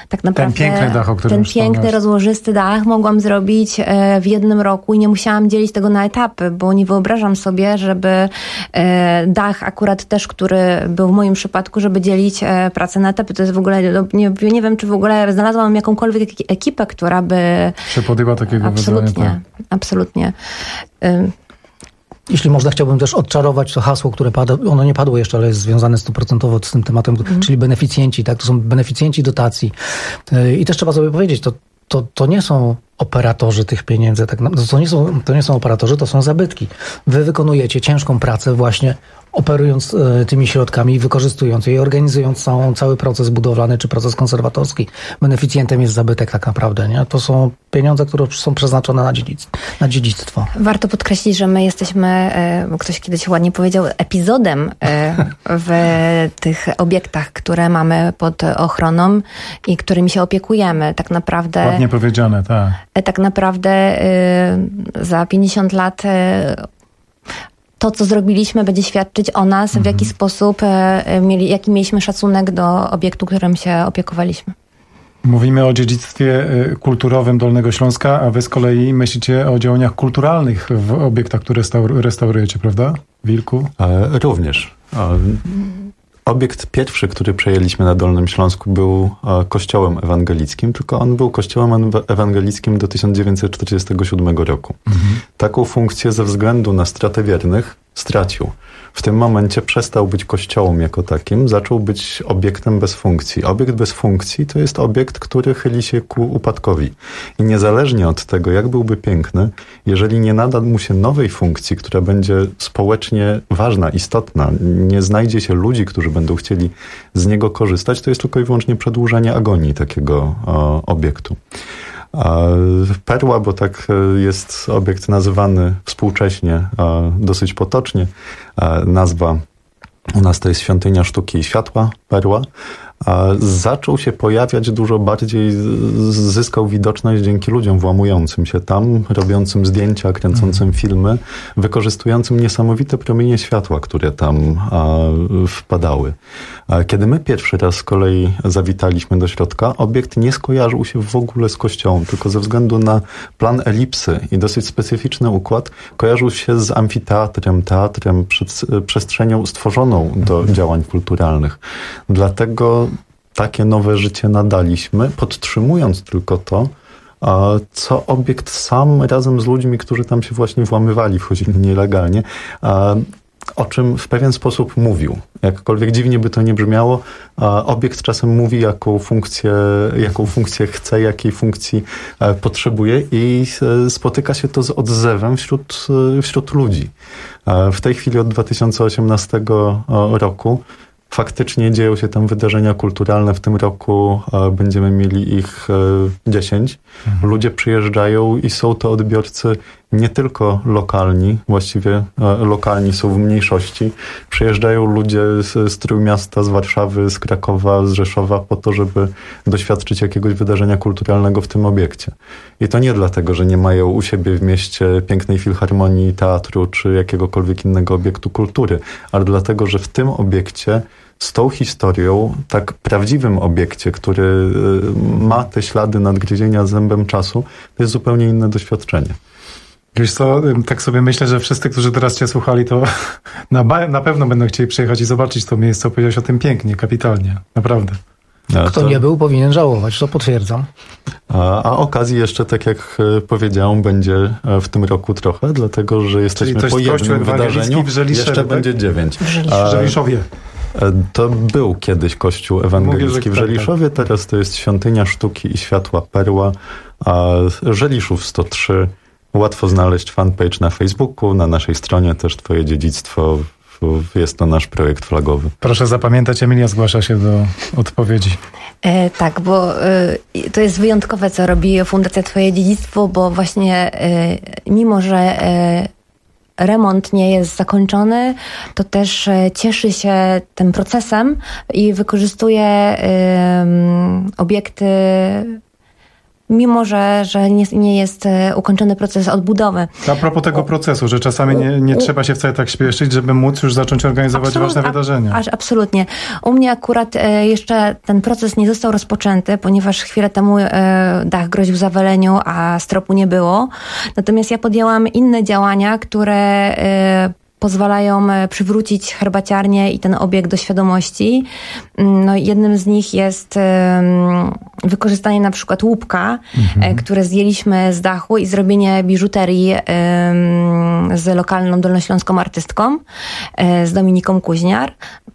tak naprawdę ten piękny dach, o którym ten piękny, wspomniałeś. rozłożysty dach mogłam zrobić w jednym roku i nie musiałam dzielić tego na etapy, bo nie wyobrażam sobie, żeby dach akurat też, który był w moim przypadku, żeby dzielić pracę na etapy. To jest w ogóle, nie, nie wiem, czy w ogóle znalazłam jakąkolwiek ekipę, która by się podjęła takiego absolutnie, wyzwania. Absolutnie. Jeśli można, chciałbym też odczarować to hasło, które pada, ono nie padło jeszcze, ale jest związane stuprocentowo z tym tematem, mm. czyli beneficjenci, tak? To są beneficjenci dotacji. I też trzeba sobie powiedzieć, to, to, to nie są operatorzy tych pieniędzy, tak? To nie są, to nie są operatorzy, to są zabytki. Wy wykonujecie ciężką pracę właśnie operując e, tymi środkami i wykorzystując je i organizując całą, cały proces budowlany czy proces konserwatorski. Beneficjentem jest zabytek tak naprawdę, nie? To są pieniądze, które są przeznaczone na, dziedzic, na dziedzictwo. Warto podkreślić, że my jesteśmy, bo ktoś kiedyś ładnie powiedział, epizodem w tych obiektach, które mamy pod ochroną i którymi się opiekujemy. Tak naprawdę... Ładnie powiedziane, tak. Tak naprawdę za pięćdziesiąt lat to, co zrobiliśmy, będzie świadczyć o nas, mhm. w jaki sposób mieli, jaki mieliśmy szacunek do obiektu, którym się opiekowaliśmy. Mówimy o dziedzictwie kulturowym Dolnego Śląska, a wy z kolei myślicie o działaniach kulturalnych w obiektach, które restaurujecie, prawda? Wilku? E, również. E, obiekt pierwszy, który przejęliśmy na Dolnym Śląsku, był e, kościołem ewangelickim, tylko on był kościołem ewangelickim do tysiąc dziewięćset czterdziestego siódmego roku. Mhm. Taką funkcję ze względu na stratę wiernych stracił. W tym momencie przestał być kościołem jako takim, zaczął być obiektem bez funkcji. Obiekt bez funkcji to jest obiekt, który chyli się ku upadkowi. I niezależnie od tego, jak byłby piękny, jeżeli nie nada mu się nowej funkcji, która będzie społecznie ważna, istotna, nie znajdzie się ludzi, którzy będą chcieli z niego korzystać, to jest tylko i wyłącznie przedłużenie agonii takiego o, obiektu. Perła, bo tak jest obiekt nazywany współcześnie, dosyć potocznie. Nazwa u nas to jest Świątynia Sztuki i Światła, Perła. Zaczął się pojawiać dużo bardziej, zyskał widoczność dzięki ludziom włamującym się tam, robiącym zdjęcia, kręcącym filmy, wykorzystującym niesamowite promienie światła, które tam wpadały. Kiedy my pierwszy raz z kolei zawitaliśmy do środka, obiekt nie skojarzył się w ogóle z kościołem, tylko ze względu na plan elipsy i dosyć specyficzny układ, kojarzył się z amfiteatrem, teatrem, przestrzenią stworzoną do działań kulturalnych. Dlatego takie nowe życie nadaliśmy, podtrzymując tylko to, co obiekt sam razem z ludźmi, którzy tam się właśnie włamywali, wchodzili nielegalnie, o czym w pewien sposób mówił. Jakkolwiek dziwnie by to nie brzmiało, obiekt czasem mówi, jaką funkcję, jaką funkcję chce, jakiej funkcji potrzebuje i spotyka się to z odzewem wśród, wśród ludzi. W tej chwili od dwa tysiące osiemnastego roku faktycznie dzieją się tam wydarzenia kulturalne. W tym roku będziemy mieli ich dziesięć. Mhm. Ludzie przyjeżdżają i są to odbiorcy nie tylko lokalni, właściwie lokalni są w mniejszości. Przyjeżdżają ludzie z, z Trójmiasta, z Warszawy, z Krakowa, z Rzeszowa po to, żeby doświadczyć jakiegoś wydarzenia kulturalnego w tym obiekcie. I to nie dlatego, że nie mają u siebie w mieście pięknej filharmonii, teatru czy jakiegokolwiek innego obiektu kultury, ale dlatego, że w tym obiekcie z tą historią, tak prawdziwym obiekcie, który ma te ślady nadgryzienia zębem czasu, to jest zupełnie inne doświadczenie. Wiesz co, tak sobie myślę, że wszyscy, którzy teraz cię słuchali, to na, na pewno będą chcieli przyjechać i zobaczyć to miejsce. Opowiedziałeś o tym pięknie, kapitalnie. Naprawdę. Kto to... nie był, powinien żałować, to potwierdzam. A, a okazji jeszcze, tak jak powiedziałem, będzie w tym roku trochę, dlatego, że jesteśmy po jednym wydarzeniu. W Żeliszewie, jeszcze tak? Będzie dziewięć. W Żeliszowie. To był kiedyś kościół ewangelicki Mówię, w Żeliszowie, tak, teraz to jest Świątynia Sztuki i Światła Perła, a Żeliszów sto trzy. Łatwo znaleźć fanpage na Facebooku, na naszej stronie też Twoje dziedzictwo. Jest to nasz projekt flagowy. Proszę zapamiętać, Emilia zgłasza się do odpowiedzi. E, tak, bo e, to jest wyjątkowe, co robi Fundacja Twoje Dziedzictwo, bo właśnie e, mimo, że e, remont nie jest zakończony, to też e, cieszy się tym procesem i wykorzystuje e, obiekty mimo że, że nie, nie jest ukończony proces odbudowy. A propos tego procesu, że czasami nie, nie trzeba się wcale tak śpieszyć, żeby móc już zacząć organizować Absolut, ważne wydarzenia. Aż absolutnie. U mnie akurat jeszcze ten proces nie został rozpoczęty, ponieważ chwilę temu dach groził zawaleniu, a stropu nie było. Natomiast ja podjęłam inne działania, które pozwalają przywrócić herbaciarnię i ten obiekt do świadomości. No, jednym z nich jest wykorzystanie na przykład łupka, mhm. które zdjęliśmy z dachu i zrobienie biżuterii z lokalną dolnośląską artystką, z Dominiką Kuźniar.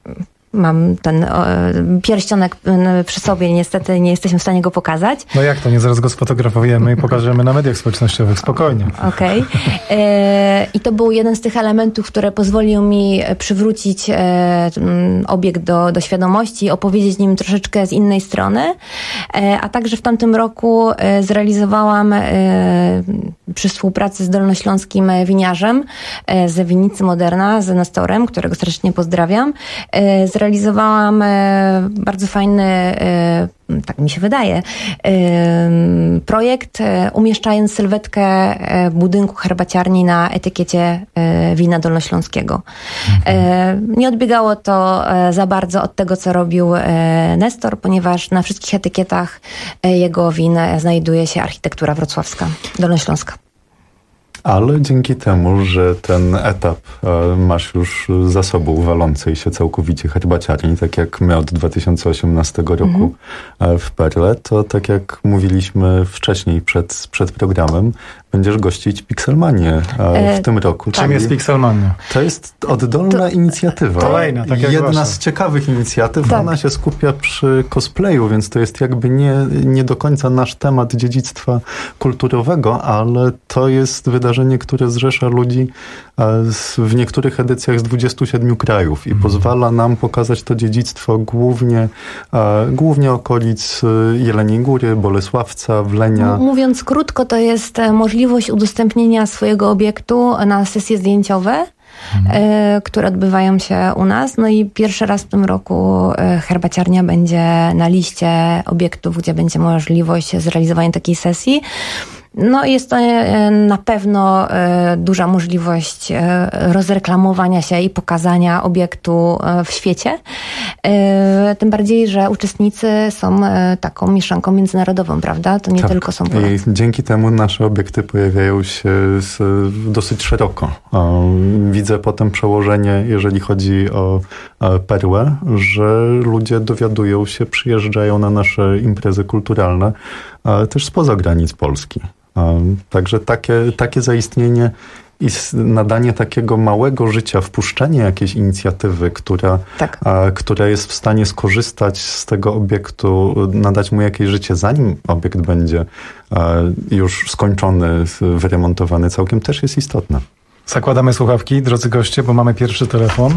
Mam ten o, pierścionek przy sobie, niestety nie jesteśmy w stanie go pokazać. No jak to? Nie, zaraz go sfotografujemy i pokażemy na mediach społecznościowych, spokojnie. Okej. Okay. I to był jeden z tych elementów, które pozwolił mi przywrócić e, obiekt do, do świadomości, opowiedzieć nim troszeczkę z innej strony, e, a także w tamtym roku e, zrealizowałam e, przy współpracy z dolnośląskim winiarzem e, z Winnicy Moderna, z Nestorem, którego serdecznie pozdrawiam, e, Zrealizowałam e, bardzo fajny, e, tak mi się wydaje, e, projekt, e, umieszczając sylwetkę e, budynku herbaciarni na etykiecie e, wina dolnośląskiego. E, nie odbiegało to e, za bardzo od tego, co robił e, Nestor, ponieważ na wszystkich etykietach e, jego win znajduje się architektura wrocławska, dolnośląska. Ale dzięki temu, że ten etap e, masz już za sobą walącej się całkowicie herbaciarni, tak jak my od dwa tysiące osiemnastego roku mm-hmm. w Perle, to tak jak mówiliśmy wcześniej przed, przed programem, będziesz gościć Pixelmanię e, w tym roku. Czym jest Pixelmania? To jest oddolna to, inicjatywa. Kolejna, tak jak Jedna wasza. z ciekawych inicjatyw. Tak. Ona się skupia przy cosplayu, więc to jest jakby nie, nie do końca nasz temat dziedzictwa kulturowego, ale to jest wydarzenie, które zrzesza ludzi w niektórych edycjach z dwudziestu siedmiu krajów i mm. pozwala nam pokazać to dziedzictwo głównie, głównie okolic Jeleniej Góry, Bolesławca, Wlenia. Mówiąc krótko, to jest możliwość udostępnienia swojego obiektu na sesje zdjęciowe, Mhm. które odbywają się u nas. No i pierwszy raz w tym roku herbaciarnia będzie na liście obiektów, gdzie będzie możliwość zrealizowania takiej sesji. No jest to na pewno duża możliwość rozreklamowania się i pokazania obiektu w świecie. Tym bardziej, że uczestnicy są taką mieszanką międzynarodową, prawda? To nie tak. tylko są Polacy. I dzięki temu nasze obiekty pojawiają się dosyć szeroko. Widzę potem przełożenie, jeżeli chodzi o Perłę, że ludzie dowiadują się, przyjeżdżają na nasze imprezy kulturalne też spoza granic Polski. Także takie, takie zaistnienie i nadanie takiego małego życia, wpuszczenie jakiejś inicjatywy, która, tak. a, która jest w stanie skorzystać z tego obiektu, nadać mu jakieś życie, zanim obiekt będzie a, już skończony, wyremontowany całkiem, też jest istotne. Zakładamy słuchawki, drodzy goście, bo mamy pierwszy telefon.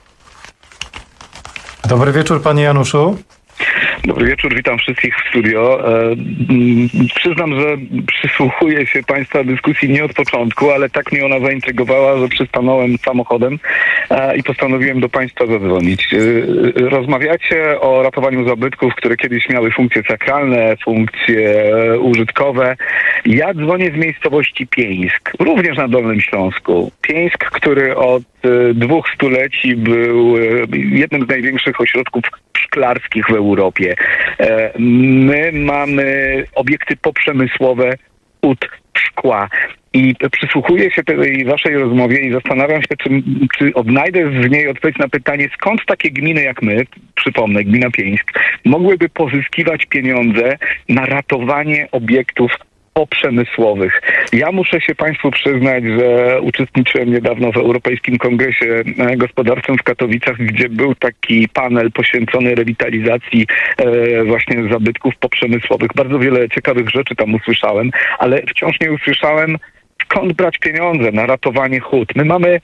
Dobry wieczór, panie Januszu. Dobry wieczór, witam wszystkich w studio. E, przyznam, że przysłuchuję się Państwa dyskusji nie od początku, ale tak mnie ona zaintrygowała, że przystanąłem samochodem e, i postanowiłem do Państwa zadzwonić. E, rozmawiacie o ratowaniu zabytków, które kiedyś miały funkcje sakralne, funkcje użytkowe. Ja dzwonię z miejscowości Pieńsk, również na Dolnym Śląsku. Pieńsk, który od dwóch stuleci był jednym z największych ośrodków szklarskich w Europie. My mamy obiekty poprzemysłowe ud szkła. I przysłuchuję się tej waszej rozmowie i zastanawiam się, czy, czy odnajdę w niej odpowiedź na pytanie, skąd takie gminy jak my, przypomnę, gmina Pieńsk, mogłyby pozyskiwać pieniądze na ratowanie obiektów poprzemysłowych. Ja muszę się Państwu przyznać, że uczestniczyłem niedawno w Europejskim Kongresie Gospodarczym w Katowicach, gdzie był taki panel poświęcony rewitalizacji e, właśnie zabytków poprzemysłowych. Bardzo wiele ciekawych rzeczy tam usłyszałem, ale wciąż nie usłyszałem, w skąd brać pieniądze na ratowanie hut. My mamy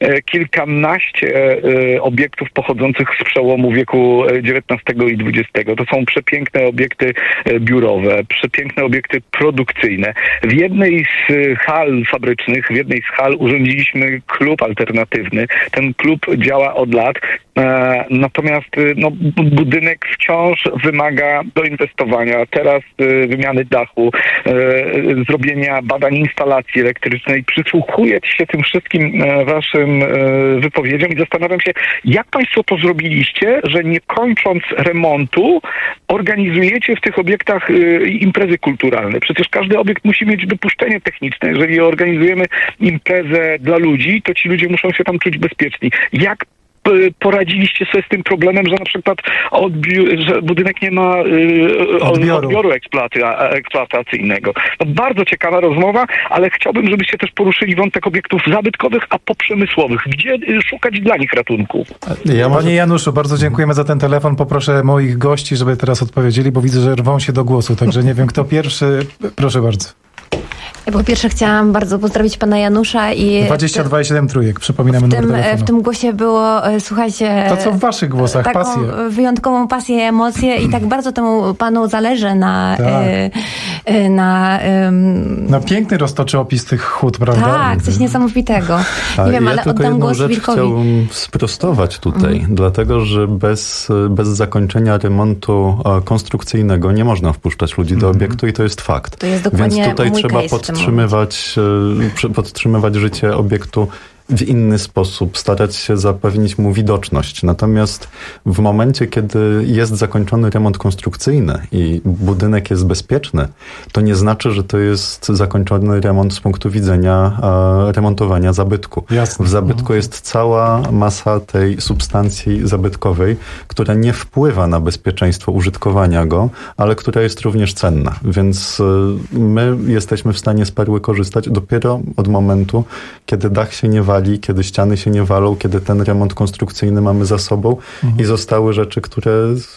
kilkanaście obiektów pochodzących z przełomu wieku dziewiętnastego i dwudziestego. To są przepiękne obiekty biurowe, przepiękne obiekty produkcyjne. W jednej z hal fabrycznych, w jednej z hal urządziliśmy klub alternatywny. Ten klub działa od lat. Natomiast no, budynek wciąż wymaga doinwestowania. Teraz wymiany dachu, zrobienia badań instalacji elektrycznej. Przysłuchuję się tym wszystkim waszym wypowiedziom i zastanawiam się, jak państwo to zrobiliście, że nie kończąc remontu organizujecie w tych obiektach imprezy kulturalne. Przecież każdy obiekt musi mieć dopuszczenie techniczne. Jeżeli organizujemy imprezę dla ludzi, to ci ludzie muszą się tam czuć bezpieczni. Jak poradziliście sobie z tym problemem, że na przykład odbi- że budynek nie ma y, odbioru, odbioru eksploaty- eksploatacyjnego. No, bardzo ciekawa rozmowa, ale chciałbym, żebyście też poruszyli wątek obiektów zabytkowych, a poprzemysłowych. Gdzie y, szukać dla nich ratunku? Ja może... Panie Januszu, bardzo dziękujemy za ten telefon. Poproszę moich gości, żeby teraz odpowiedzieli, bo widzę, że rwą się do głosu, także nie wiem, kto pierwszy. Proszę bardzo. Ja po pierwsze chciałam bardzo pozdrowić pana Janusza i... dwadzieścia dwa i siedem trójek, przypominamy numer telefonu. W tym głosie było, słuchajcie... To co w waszych głosach, taką pasję. wyjątkową pasję, emocje i tak bardzo temu panu zależy na... Tak. Y, na, ym... na piękny roztoczy opis tych hut, prawda? Tak, coś niesamowitego. A nie wiem, ja ale tylko oddam jedną głos rzecz Wilkowi. chciałbym sprostować tutaj, mm. dlatego że bez, bez zakończenia remontu konstrukcyjnego nie można wpuszczać ludzi do obiektu i to jest fakt. To jest dokładnie Więc tutaj mój trzeba case podtrzymywać podtrzymywać życie obiektu w inny sposób, starać się zapewnić mu widoczność. Natomiast w momencie, kiedy jest zakończony remont konstrukcyjny i budynek jest bezpieczny, to nie znaczy, że to jest zakończony remont z punktu widzenia e, remontowania zabytku. Jasne. W zabytku jest cała masa tej substancji zabytkowej, która nie wpływa na bezpieczeństwo użytkowania go, ale która jest również cenna. Więc e, my jesteśmy w stanie z perły korzystać dopiero od momentu, kiedy dach się nie wali, kiedy ściany się nie walą, kiedy ten remont konstrukcyjny mamy za sobą mhm. i zostały rzeczy, które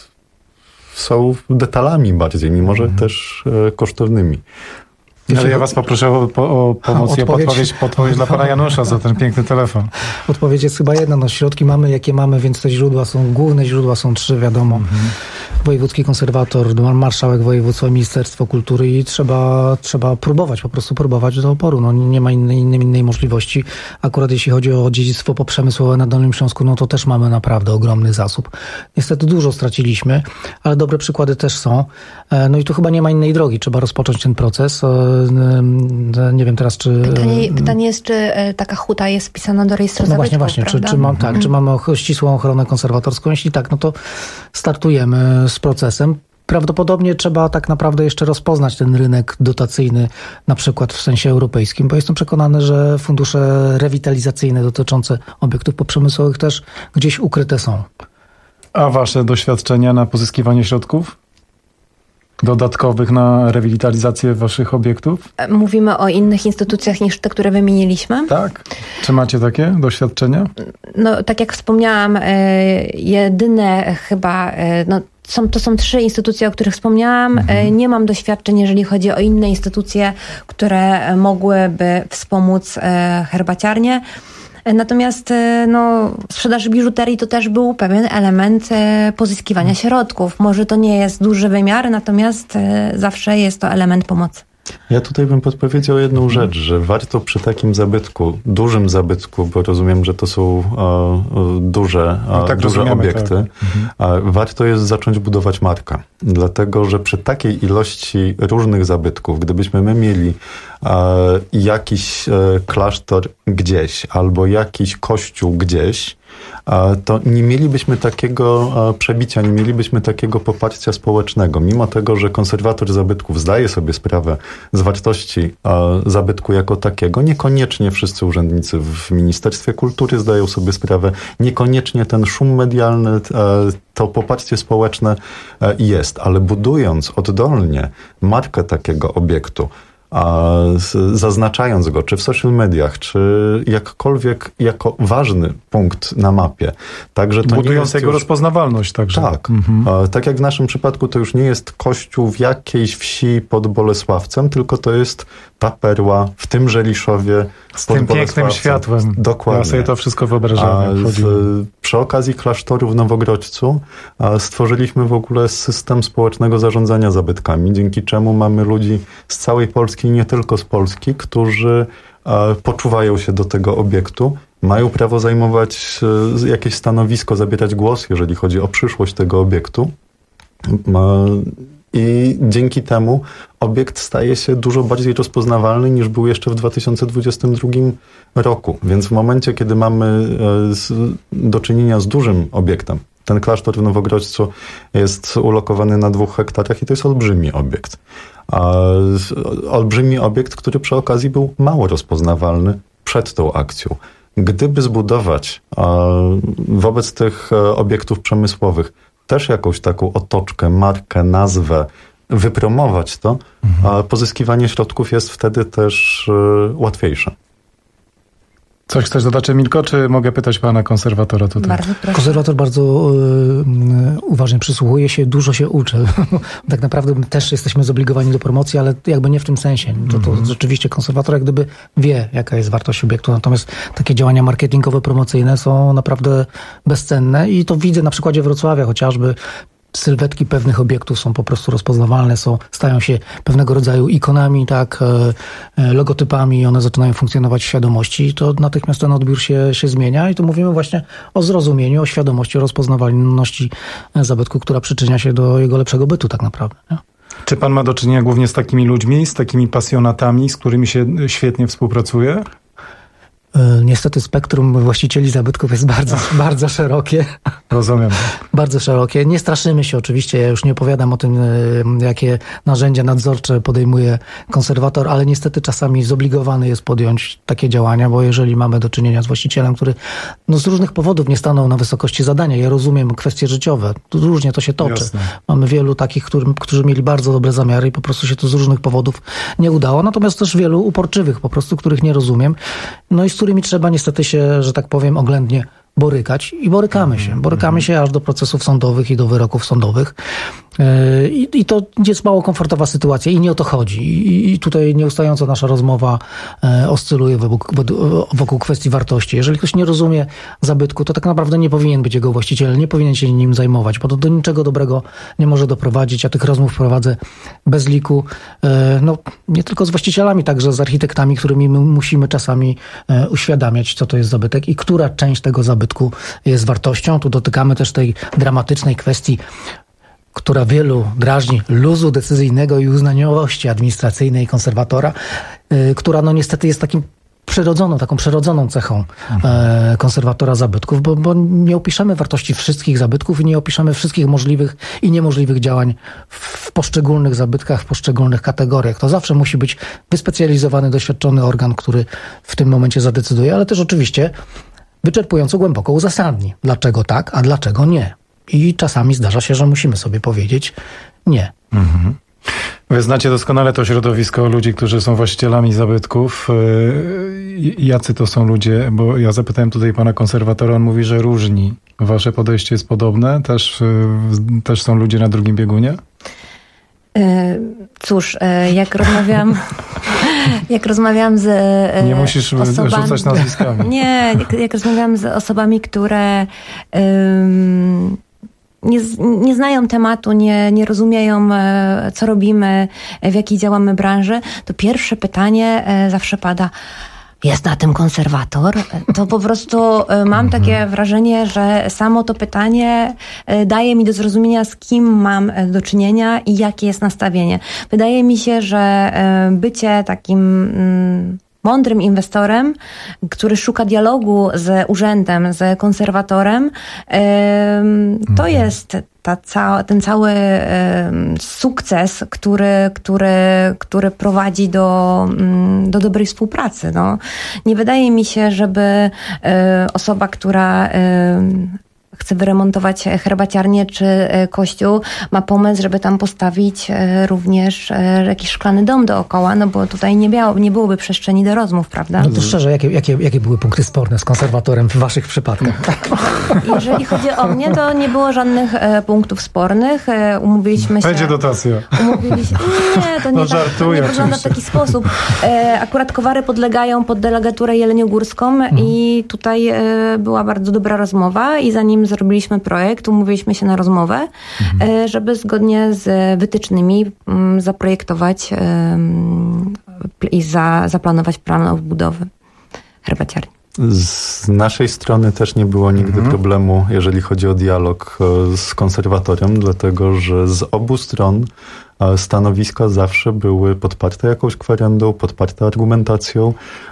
są detalami bardziej, mimo że mhm. też e, kosztownymi. Ale ja was poproszę o, o pomoc i o podpowiedź, podpowiedź dla pana Janusza za ten piękny telefon. Odpowiedź jest chyba jedna. No, środki mamy, jakie mamy, więc te źródła są, główne źródła są trzy, wiadomo. Mhm. Wojewódzki konserwator, marszałek województwa, Ministerstwo Kultury i trzeba, trzeba próbować, po prostu próbować do oporu. No, nie ma innej, innej, innej możliwości. Akurat jeśli chodzi o dziedzictwo poprzemysłowe na Dolnym Śląsku, no to też mamy naprawdę ogromny zasób. Niestety dużo straciliśmy, ale dobre przykłady też są. No i tu chyba nie ma innej drogi. Trzeba rozpocząć ten proces. Nie wiem teraz, czy... Pytanie, pytanie jest, czy taka huta jest wpisana do rejestru no zabytków, właśnie, właśnie. Czy, czy, mam, tak, mm. czy mamy ścisłą ochronę konserwatorską? Jeśli tak, no to startujemy z procesem. Prawdopodobnie trzeba tak naprawdę jeszcze rozpoznać ten rynek dotacyjny, na przykład w sensie europejskim, bo jestem przekonany, że fundusze rewitalizacyjne dotyczące obiektów poprzemysłowych też gdzieś ukryte są. A wasze doświadczenia na pozyskiwanie środków dodatkowych na rewitalizację waszych obiektów? Mówimy o innych instytucjach niż te, które wymieniliśmy? Tak. Czy macie takie doświadczenia? No, tak jak wspomniałam, jedyne chyba... No, Są, to są trzy instytucje, o których wspomniałam. Mhm. Nie mam doświadczeń, jeżeli chodzi o inne instytucje, które mogłyby wspomóc herbaciarnię. Natomiast no, sprzedaż biżuterii to też był pewien element pozyskiwania środków. Może to nie jest duży wymiar, natomiast zawsze jest to element pomocy. Ja tutaj bym podpowiedział jedną rzecz, że warto przy takim zabytku, dużym zabytku, bo rozumiem, że to są e, duże, no tak duże obiekty, tak. Mhm. warto jest zacząć budować markę. Dlatego, że przy takiej ilości różnych zabytków, gdybyśmy my mieli e, jakiś e, klasztor gdzieś albo jakiś kościół gdzieś, to nie mielibyśmy takiego przebicia, nie mielibyśmy takiego poparcia społecznego. Mimo tego, że konserwator zabytków zdaje sobie sprawę z wartości zabytku jako takiego, niekoniecznie wszyscy urzędnicy w Ministerstwie Kultury zdają sobie sprawę, niekoniecznie ten szum medialny, to poparcie społeczne jest, ale budując oddolnie markę takiego obiektu, a z, zaznaczając go, czy w social mediach, czy jakkolwiek jako ważny punkt na mapie. Także to budując nie jest jego już... rozpoznawalność także. Tak. Mhm. Tak jak w naszym przypadku to już nie jest kościół w jakiejś wsi pod Bolesławcem, tylko to jest ta perła w tym Żeliszowie z tym pięknym światłem. Dokładnie. Ja sobie to wszystko wyobrażałem. W, przy okazji klasztoru w Nowogrodźcu a, stworzyliśmy w ogóle system społecznego zarządzania zabytkami, dzięki czemu mamy ludzi z całej Polski, nie tylko z Polski, którzy a, poczuwają się do tego obiektu, mają prawo zajmować a, jakieś stanowisko, zabierać głos, jeżeli chodzi o przyszłość tego obiektu. A, I dzięki temu obiekt staje się dużo bardziej rozpoznawalny niż był jeszcze w dwa tysiące dwudziestym drugim roku. Więc w momencie, kiedy mamy do czynienia z dużym obiektem, ten klasztor w Nowogrodźcu jest ulokowany na dwóch hektarach i to jest olbrzymi obiekt. A olbrzymi obiekt, który przy okazji był mało rozpoznawalny przed tą akcją. Gdyby zbudować wobec tych obiektów przemysłowych też jakąś taką otoczkę, markę, nazwę, wypromować to, mhm. a pozyskiwanie środków jest wtedy też y, łatwiejsze. Coś chcesz dodać, Emilko, czy mogę pytać pana konserwatora tutaj? Bardzo proszę. Konserwator bardzo y, uważnie przysłuchuje się, dużo się uczy. Tak naprawdę my też jesteśmy zobligowani do promocji, ale jakby nie w tym sensie. To, to mm-hmm. rzeczywiście konserwator jak gdyby wie, jaka jest wartość obiektu, natomiast takie działania marketingowe, promocyjne są naprawdę bezcenne i to widzę na przykładzie Wrocławia chociażby. Sylwetki pewnych obiektów są po prostu rozpoznawalne, są, stają się pewnego rodzaju ikonami, tak, logotypami, one zaczynają funkcjonować w świadomości i to natychmiast ten odbiór się, się zmienia i tu mówimy właśnie o zrozumieniu, o świadomości, o rozpoznawalności zabytku, która przyczynia się do jego lepszego bytu tak naprawdę. Nie? Czy pan ma do czynienia głównie z takimi ludźmi, z takimi pasjonatami, z którymi się świetnie współpracuje? Niestety spektrum właścicieli zabytków jest bardzo, bardzo szerokie. Rozumiem. Bardzo szerokie. Nie straszymy się oczywiście, ja już nie opowiadam o tym, jakie narzędzia nadzorcze podejmuje konserwator, ale niestety czasami zobligowany jest podjąć takie działania, bo jeżeli mamy do czynienia z właścicielem, który no, z różnych powodów nie stanął na wysokości zadania, ja rozumiem kwestie życiowe, różnie to się toczy. Jasne. Mamy wielu takich, którym, którzy mieli bardzo dobre zamiary i po prostu się to z różnych powodów nie udało, natomiast też wielu uporczywych po prostu, których nie rozumiem, no i z którymi trzeba niestety się, że tak powiem, oględnie borykać i borykamy się. Borykamy się aż do procesów sądowych i do wyroków sądowych. I, i to jest mało komfortowa sytuacja i nie o to chodzi. I, i tutaj nieustająco nasza rozmowa oscyluje wokół, wokół kwestii wartości. Jeżeli ktoś nie rozumie zabytku, to tak naprawdę nie powinien być jego właścicielem, nie powinien się nim zajmować, bo to do niczego dobrego nie może doprowadzić. Ja tych rozmów prowadzę bez liku. No, nie tylko z właścicielami, także z architektami, którymi my musimy czasami uświadamiać, co to jest zabytek i która część tego zabytku jest wartością. Tu dotykamy też tej dramatycznej kwestii, która wielu drażni, luzu decyzyjnego i uznaniowości administracyjnej konserwatora, yy, która no niestety jest takim przyrodzoną, taką przyrodzoną cechą mhm. konserwatora zabytków, bo, bo nie opiszemy wartości wszystkich zabytków i nie opiszemy wszystkich możliwych i niemożliwych działań w poszczególnych zabytkach, w poszczególnych kategoriach. To zawsze musi być wyspecjalizowany, doświadczony organ, który w tym momencie zadecyduje, ale też oczywiście wyczerpująco głęboko uzasadni, dlaczego tak, a dlaczego nie. I czasami zdarza się, że musimy sobie powiedzieć nie. Mhm. Wy znacie doskonale to środowisko ludzi, którzy są właścicielami zabytków. Jacy to są ludzie? Bo ja zapytałem tutaj pana konserwatora, on mówi, że różni. Wasze podejście jest podobne? Też, też są ludzie na drugim biegunie? Cóż, jak rozmawiałam, jak rozmawiałam z Nie musisz osobami, rzucać nazwiskami. Nie, jak, jak rozmawiałam z osobami, które um, nie, nie znają tematu, nie, nie rozumieją, co robimy, w jakiej działamy branży, to pierwsze pytanie zawsze pada: jest na tym konserwator? To po prostu mam takie wrażenie, że samo to pytanie daje mi do zrozumienia, z kim mam do czynienia i jakie jest nastawienie. Wydaje mi się, że bycie takim mądrym inwestorem, który szuka dialogu z urzędem, z konserwatorem, to jest ta ca- ten cały sukces, który, który, który prowadzi do, do dobrej współpracy. No. Nie wydaje mi się, żeby osoba, która chce wyremontować herbaciarnię czy kościół, ma pomysł, żeby tam postawić również jakiś szklany dom dookoła, no bo tutaj nie, miało, nie byłoby przestrzeni do rozmów, prawda? No to szczerze, jakie, jakie, jakie były punkty sporne z konserwatorem w waszych przypadkach? Jeżeli chodzi o mnie, to nie było żadnych e, punktów spornych. E, umówiliśmy się... Będzie dotacja. Umówiliśmy... Nie, to nie, no, tak, to nie wygląda w taki sposób. E, akurat Kowary podlegają pod delegaturę jeleniogórską mhm. i tutaj e, była bardzo dobra rozmowa i zanim zrobiliśmy projekt, umówiliśmy się na rozmowę, mhm. e, żeby zgodnie z wytycznymi m, zaprojektować e, i za, zaplanować plan odbudowy herbaciarni. Z naszej strony też nie było nigdy mhm. problemu, jeżeli chodzi o dialog z konserwatorem, dlatego że z obu stron stanowiska zawsze były podparte jakąś kwerendą, podparte argumentacją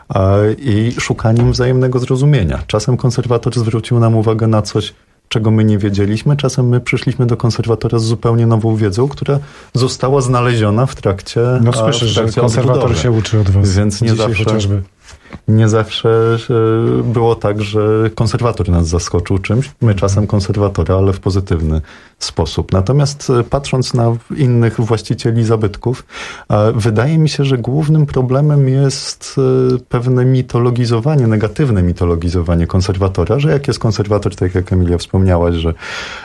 i szukaniem wzajemnego zrozumienia. Czasem konserwator zwrócił nam uwagę na coś, czego my nie wiedzieliśmy. Czasem my przyszliśmy do konserwatora z zupełnie nową wiedzą, która została znaleziona w trakcie No słyszę, w trakcie że konserwator odbudowy. się uczy od was. Więc nie zawsze, chociażby. nie zawsze było tak, że konserwator nas zaskoczył czymś. My czasem konserwatora, ale w pozytywny sposób. Natomiast patrząc na innych właścicieli zabytków, wydaje mi się, że głównym problemem jest pewne mitologizowanie, negatywne mitologizowanie konserwatora, że jak jest konserwator, tak jak Emilia wspomniałaś, że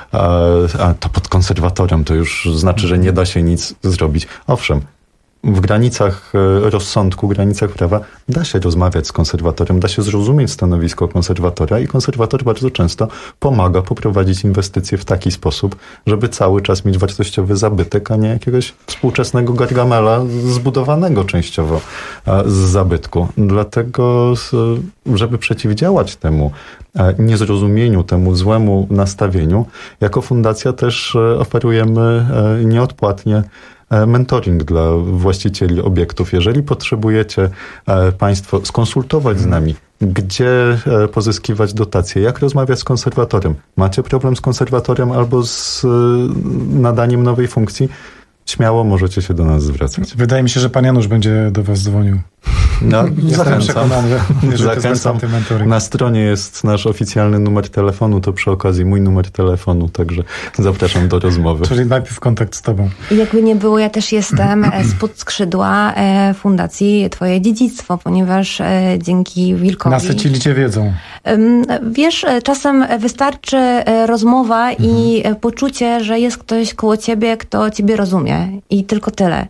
a, to pod konserwatorem to już znaczy, że nie da się nic zrobić. Owszem, w granicach rozsądku, granicach prawa da się rozmawiać z konserwatorem, da się zrozumieć stanowisko konserwatora i konserwator bardzo często pomaga poprowadzić inwestycje w taki sposób, żeby cały czas mieć wartościowy zabytek, a nie jakiegoś współczesnego Gargamela zbudowanego częściowo z zabytku. Dlatego, żeby przeciwdziałać temu niezrozumieniu, temu złemu nastawieniu, jako fundacja też oferujemy nieodpłatnie mentoring dla właścicieli obiektów. Jeżeli potrzebujecie Państwo skonsultować z nami, gdzie pozyskiwać dotacje, jak rozmawiać z konserwatorem, macie problem z konserwatorem albo z nadaniem nowej funkcji, śmiało możecie się do nas zwracać. Wydaje mi się, że pan Janusz będzie do was dzwonił. No, zachęcam. Przekonany, zachęcam. Na stronie jest nasz oficjalny numer telefonu, to przy okazji mój numer telefonu, także zapraszam do rozmowy. Czyli najpierw kontakt z tobą. I jakby nie było, ja też jestem spod skrzydła Fundacji Twoje Dziedzictwo, ponieważ dzięki Wilkowi... Nasycili cię wiedzą. Wiesz, czasem wystarczy rozmowa mhm. i poczucie, że jest ktoś koło ciebie, kto ciebie rozumie. I tylko tyle.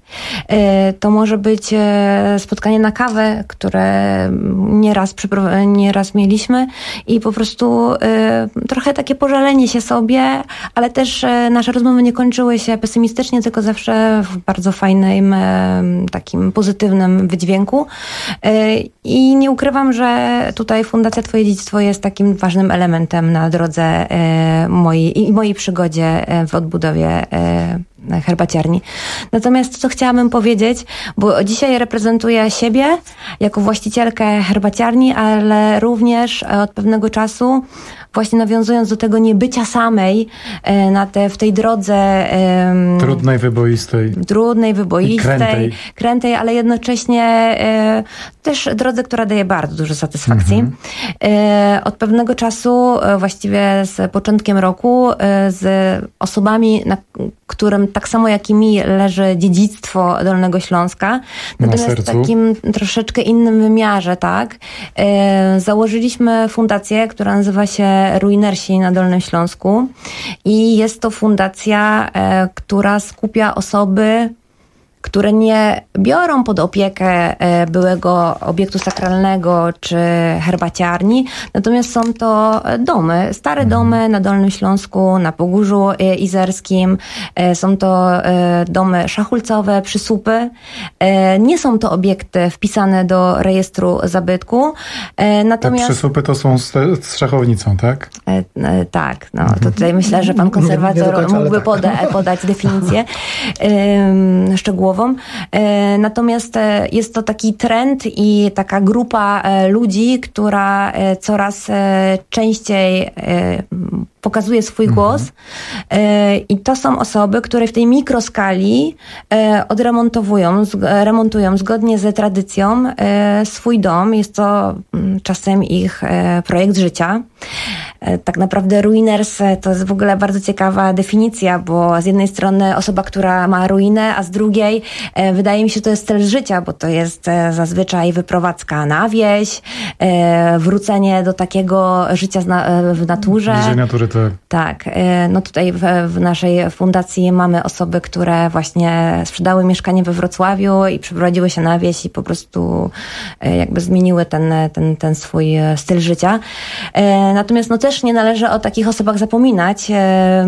To może być spotkanie na kawę, które nieraz, nieraz mieliśmy i po prostu y, trochę takie pożalenie się sobie, ale też y, nasze rozmowy nie kończyły się pesymistycznie, tylko zawsze w bardzo fajnym, y, takim pozytywnym wydźwięku. Y, I nie ukrywam, że tutaj Fundacja Twoje Dziedzictwo jest takim ważnym elementem na drodze y, mojej i mojej przygodzie w odbudowie y, herbaciarni. Natomiast co chciałabym powiedzieć, bo dzisiaj reprezentuję siebie jako właścicielkę herbaciarni, ale również od pewnego czasu, właśnie nawiązując do tego niebycia samej na te, w tej drodze um, trudnej, wyboistej. Trudnej, wyboistej, krętej. krętej, ale jednocześnie e, też drodze, która daje bardzo dużo satysfakcji. Mhm. E, od pewnego czasu, e, właściwie z początkiem roku, e, z osobami, na którym tak samo jak i mi leży dziedzictwo Dolnego Śląska, natomiast w takim troszeczkę innym wymiarze, tak, e, założyliśmy fundację, która nazywa się Ruinersi na Dolnym Śląsku i jest to fundacja, e, która skupia osoby, które nie biorą pod opiekę byłego obiektu sakralnego czy herbaciarni, natomiast są to domy, stare domy na Dolnym Śląsku, na Pogórzu Izerskim, są to domy szachulcowe, przysłupy. Nie są to obiekty wpisane do rejestru zabytku. Natomiast... Te przysłupy to są z, z szachownicą, tak? Tak, no to tutaj myślę, że pan konserwator nie, nie mógłby tak. poda, podać definicję szczegółową. Natomiast jest to taki trend i taka grupa ludzi, która coraz częściej pokazuje swój mhm. głos e, i to są osoby, które w tej mikroskali e, odremontowują, z, remontują zgodnie ze tradycją e, swój dom. Jest to m, czasem ich e, projekt życia. E, tak naprawdę ruiners to jest w ogóle bardzo ciekawa definicja, bo z jednej strony osoba, która ma ruinę, a z drugiej e, wydaje mi się, że to jest styl życia, bo to jest e, zazwyczaj wyprowadzka na wieś, e, wrócenie do takiego życia zna, e, w naturze. Bliżej natury, tak. Tak. E, no tutaj w, w naszej fundacji mamy osoby, które właśnie sprzedały mieszkanie we Wrocławiu i przeprowadziły się na wieś i po prostu e, jakby zmieniły ten, ten, ten swój styl życia. E, natomiast no też nie należy o takich osobach zapominać, e,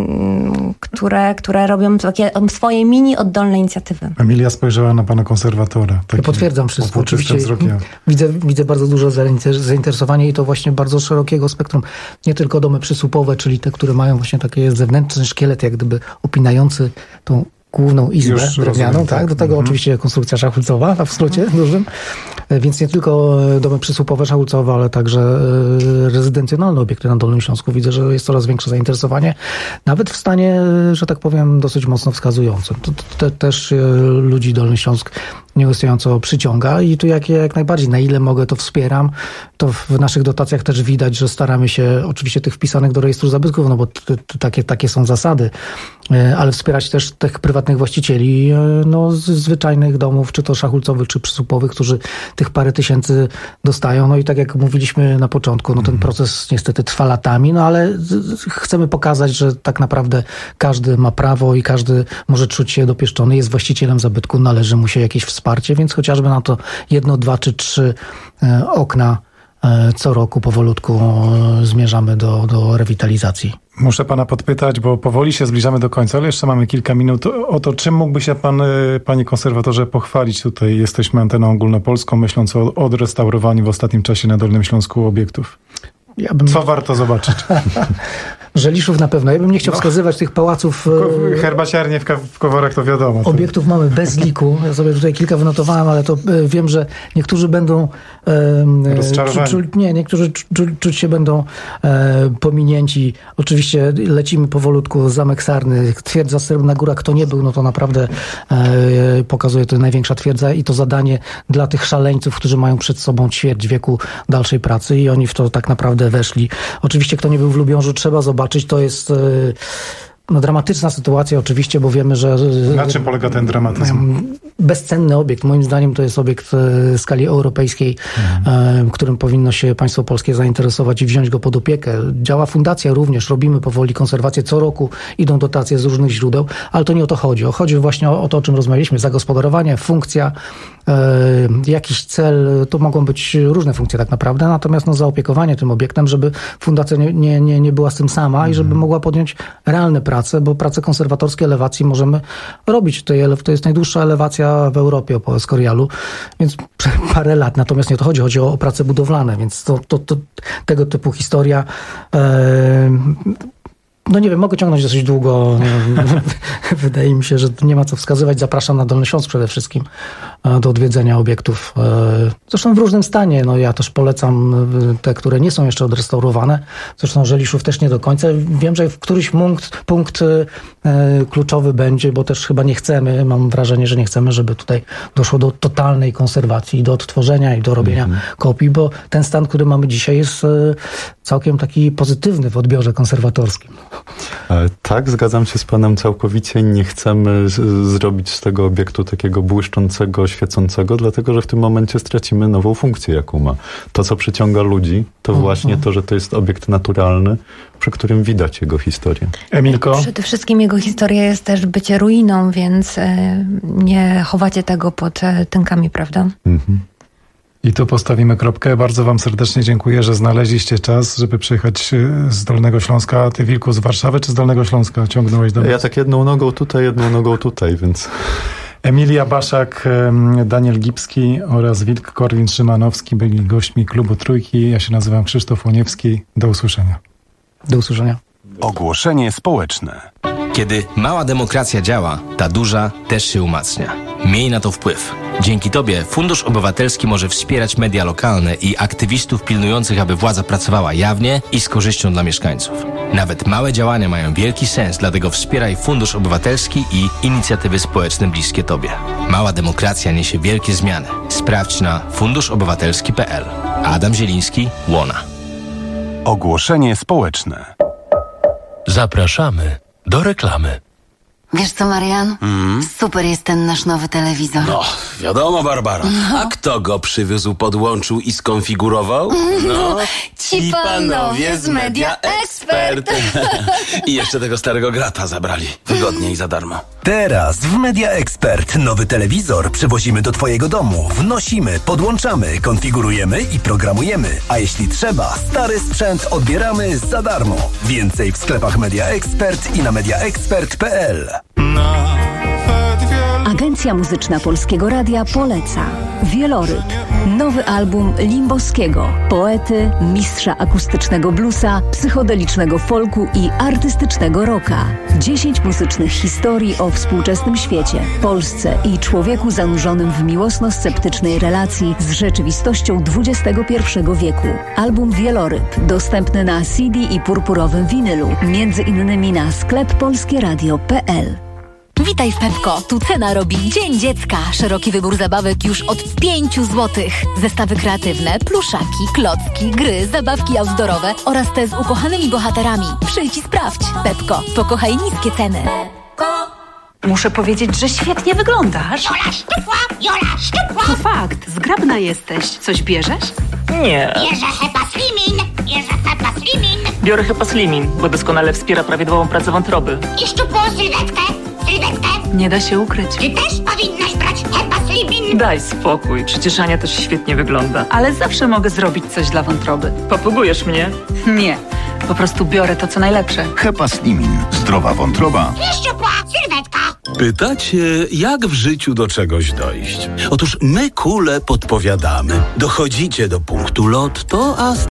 które, które robią takie swoje mini oddolne inicjatywy. Emilia spojrzała na pana konserwatora. Ja potwierdzam wszystko. Oczywiście widzę, widzę bardzo duże zainteresowanie i to właśnie bardzo szerokiego spektrum. Nie tylko domy przysłupowe, czyli te, które mają właśnie taki zewnętrzny szkielet, jak gdyby opinający tą główną izbę drewnianą, tak? Do tego mhm. oczywiście konstrukcja szachulcowa, w skrócie dużym. Więc nie tylko domy przysłupowe, szachulcowe, ale także rezydencjonalne obiekty na Dolnym Śląsku. Widzę, że jest coraz większe zainteresowanie, nawet w stanie, że tak powiem, dosyć mocno wskazującym. To, to, to też ludzi Dolny Śląsk nieustająco przyciąga i tu jak, jak najbardziej, na ile mogę, to wspieram. To w naszych dotacjach też widać, że staramy się, oczywiście tych wpisanych do rejestru zabytków, no bo t, t, takie, takie są zasady, ale wspierać też tych prywatnych właścicieli, no, z zwyczajnych domów, czy to szachulcowych, czy przysłupowych, którzy tych parę tysięcy dostają. No i tak jak mówiliśmy na początku, no ten proces niestety trwa latami, no ale chcemy pokazać, że tak naprawdę każdy ma prawo i każdy może czuć się dopieszczony, jest właścicielem zabytku, należy mu się jakieś wsparcie, więc chociażby na to jedno, dwa czy trzy okna co roku powolutku zmierzamy do, do rewitalizacji. Muszę pana podpytać, bo powoli się zbliżamy do końca, ale jeszcze mamy kilka minut. O to, czym mógłby się pan, panie konserwatorze, pochwalić tutaj? Jesteśmy anteną ogólnopolską, myśląc o odrestaurowaniu w ostatnim czasie na Dolnym Śląsku obiektów. Ja bym... Co warto zobaczyć? Żeliszów na pewno. Ja bym nie chciał no. wskazywać tych pałaców. Herbaciarnie w, w Koworach to wiadomo. Obiektów mamy bez liku. Ja sobie tutaj kilka wynotowałem, ale to wiem, że niektórzy będą e, rozczarowani. Czu, czu, nie, niektórzy czu, czuć się będą e, pominięci. Oczywiście lecimy powolutku. Zamek Sarny, twierdza Srebrna Góra. Kto nie był, no to naprawdę e, pokazuje, to największa twierdza i to zadanie dla tych szaleńców, którzy mają przed sobą ćwierć wieku dalszej pracy i oni w to tak naprawdę weszli. Oczywiście kto nie był w Lubiążu, trzeba zobaczyć. To jest no, dramatyczna sytuacja oczywiście, bo wiemy, że... Na czym polega ten dramatyzm? Bezcenny obiekt. Moim zdaniem to jest obiekt w skali europejskiej, mhm. którym powinno się państwo polskie zainteresować i wziąć go pod opiekę. Działa fundacja również, robimy powoli konserwację. Co roku idą dotacje z różnych źródeł, ale to nie o to chodzi. Chodzi właśnie o, o to, o czym rozmawialiśmy. Zagospodarowanie, funkcja, e, jakiś cel. To mogą być różne funkcje tak naprawdę, natomiast no, zaopiekowanie tym obiektem, żeby fundacja nie, nie, nie, nie była z tym sama mhm. i żeby mogła podjąć realne prace, bo prace konserwatorskie elewacji możemy robić. To jest najdłuższa elewacja w Europie o Escorialu, więc parę lat. Natomiast nie o to chodzi, chodzi o, o prace budowlane, więc to, to, to tego typu historia e, no nie wiem, mogę ciągnąć dosyć długo. Wydaje mi się, że nie ma co wskazywać. Zapraszam na Dolny Śląsk przede wszystkim do odwiedzenia obiektów. Zresztą w różnym stanie. No ja też polecam te, które nie są jeszcze odrestaurowane. Zresztą Żeliszów też nie do końca. Wiem, że w któryś punkt, punkt kluczowy będzie, bo też chyba nie chcemy, mam wrażenie, że nie chcemy, żeby tutaj doszło do totalnej konserwacji, do odtworzenia i do robienia mhm. kopii, bo ten stan, który mamy dzisiaj, jest całkiem taki pozytywny w odbiorze konserwatorskim. Tak, zgadzam się z panem całkowicie. Nie chcemy z- zrobić z tego obiektu takiego błyszczącego, świecącego, dlatego, że w tym momencie stracimy nową funkcję, jaką ma. To, co przyciąga ludzi, to mhm. właśnie to, że to jest obiekt naturalny, przy którym widać jego historię. Emilko? Przede wszystkim jego historia jest też bycie ruiną, więc nie chowacie tego pod tynkami, prawda? Mhm. I tu postawimy kropkę. Bardzo wam serdecznie dziękuję, że znaleźliście czas, żeby przyjechać z Dolnego Śląska. Ty, Wilku, z Warszawy czy z Dolnego Śląska ciągnąłeś do nas? Ja tak jedną nogą tutaj, jedną nogą tutaj, więc... Emilia Baszak, Daniel Gipski oraz Wilk Korwin-Szymanowski byli gośćmi Klubu Trójki. Ja się nazywam Krzysztof Łoniewski. Do usłyszenia. Do usłyszenia. Ogłoszenie społeczne. Kiedy mała demokracja działa, ta duża też się umacnia. Miej na to wpływ. Dzięki Tobie Fundusz Obywatelski może wspierać media lokalne i aktywistów pilnujących, aby władza pracowała jawnie i z korzyścią dla mieszkańców. Nawet małe działania mają wielki sens, dlatego wspieraj Fundusz Obywatelski i inicjatywy społeczne bliskie Tobie. Mała demokracja niesie wielkie zmiany. Sprawdź na fundusz obywatelski kropka p l. Adam Zieliński, Łona. Ogłoszenie społeczne. Zapraszamy do reklamy. Wiesz co, Marian? Mm. Super jest ten nasz nowy telewizor. No, wiadomo, Barbara. A kto go przywiózł, podłączył i skonfigurował? No, ci panowie z Media Expert. I jeszcze tego starego grata zabrali. Wygodnie i za darmo. Teraz w Media Expert nowy telewizor przywozimy do Twojego domu. Wnosimy, podłączamy, konfigurujemy i programujemy. A jeśli trzeba, stary sprzęt odbieramy za darmo. Więcej w sklepach Media Expert i na media expert kropka p l. Agencja Muzyczna Polskiego Radia poleca Wieloryb, nowy album Limboskiego, poety, mistrza akustycznego bluesa, psychodelicznego folku i artystycznego rocka. Dziesięć muzycznych historii o współczesnym świecie, Polsce i człowieku zanurzonym w miłosno-sceptycznej relacji z rzeczywistością dwudziestego pierwszego wieku. Album Wieloryb dostępny na C D i purpurowym winylu, między innymi na sklep polskieradio kropka p l. Witaj w Pepko. Tu cena robi Dzień Dziecka. Szeroki wybór zabawek już od pięciu złotych. Zestawy kreatywne, pluszaki, klocki, gry, zabawki outdoorowe oraz te z ukochanymi bohaterami. Przyjdź i sprawdź. Pepko. Pokochaj niskie ceny. Muszę powiedzieć, że świetnie wyglądasz. Jola szczupła, Jola szczupła. To fakt, zgrabna jesteś. Coś bierzesz? Nie. Bierze Hepa Slimin, bierze Hepa Slimin. Biorę Hepa Slimin, bo doskonale wspiera prawidłową pracę wątroby. I szczupłą sylwetkę, sylwetkę. Nie da się ukryć. Ty też powinnaś brać Hepa Slimin. Daj spokój, przecież Ania też świetnie wygląda. Ale zawsze mogę zrobić coś dla wątroby. Papugujesz mnie? Nie, po prostu biorę to, co najlepsze. Hepa Slimin. Zdrowa wątroba. I szczupła sylwetka. Pytacie, jak w życiu do czegoś dojść? Otóż my kule podpowiadamy. Dochodzicie do punktu lotto, a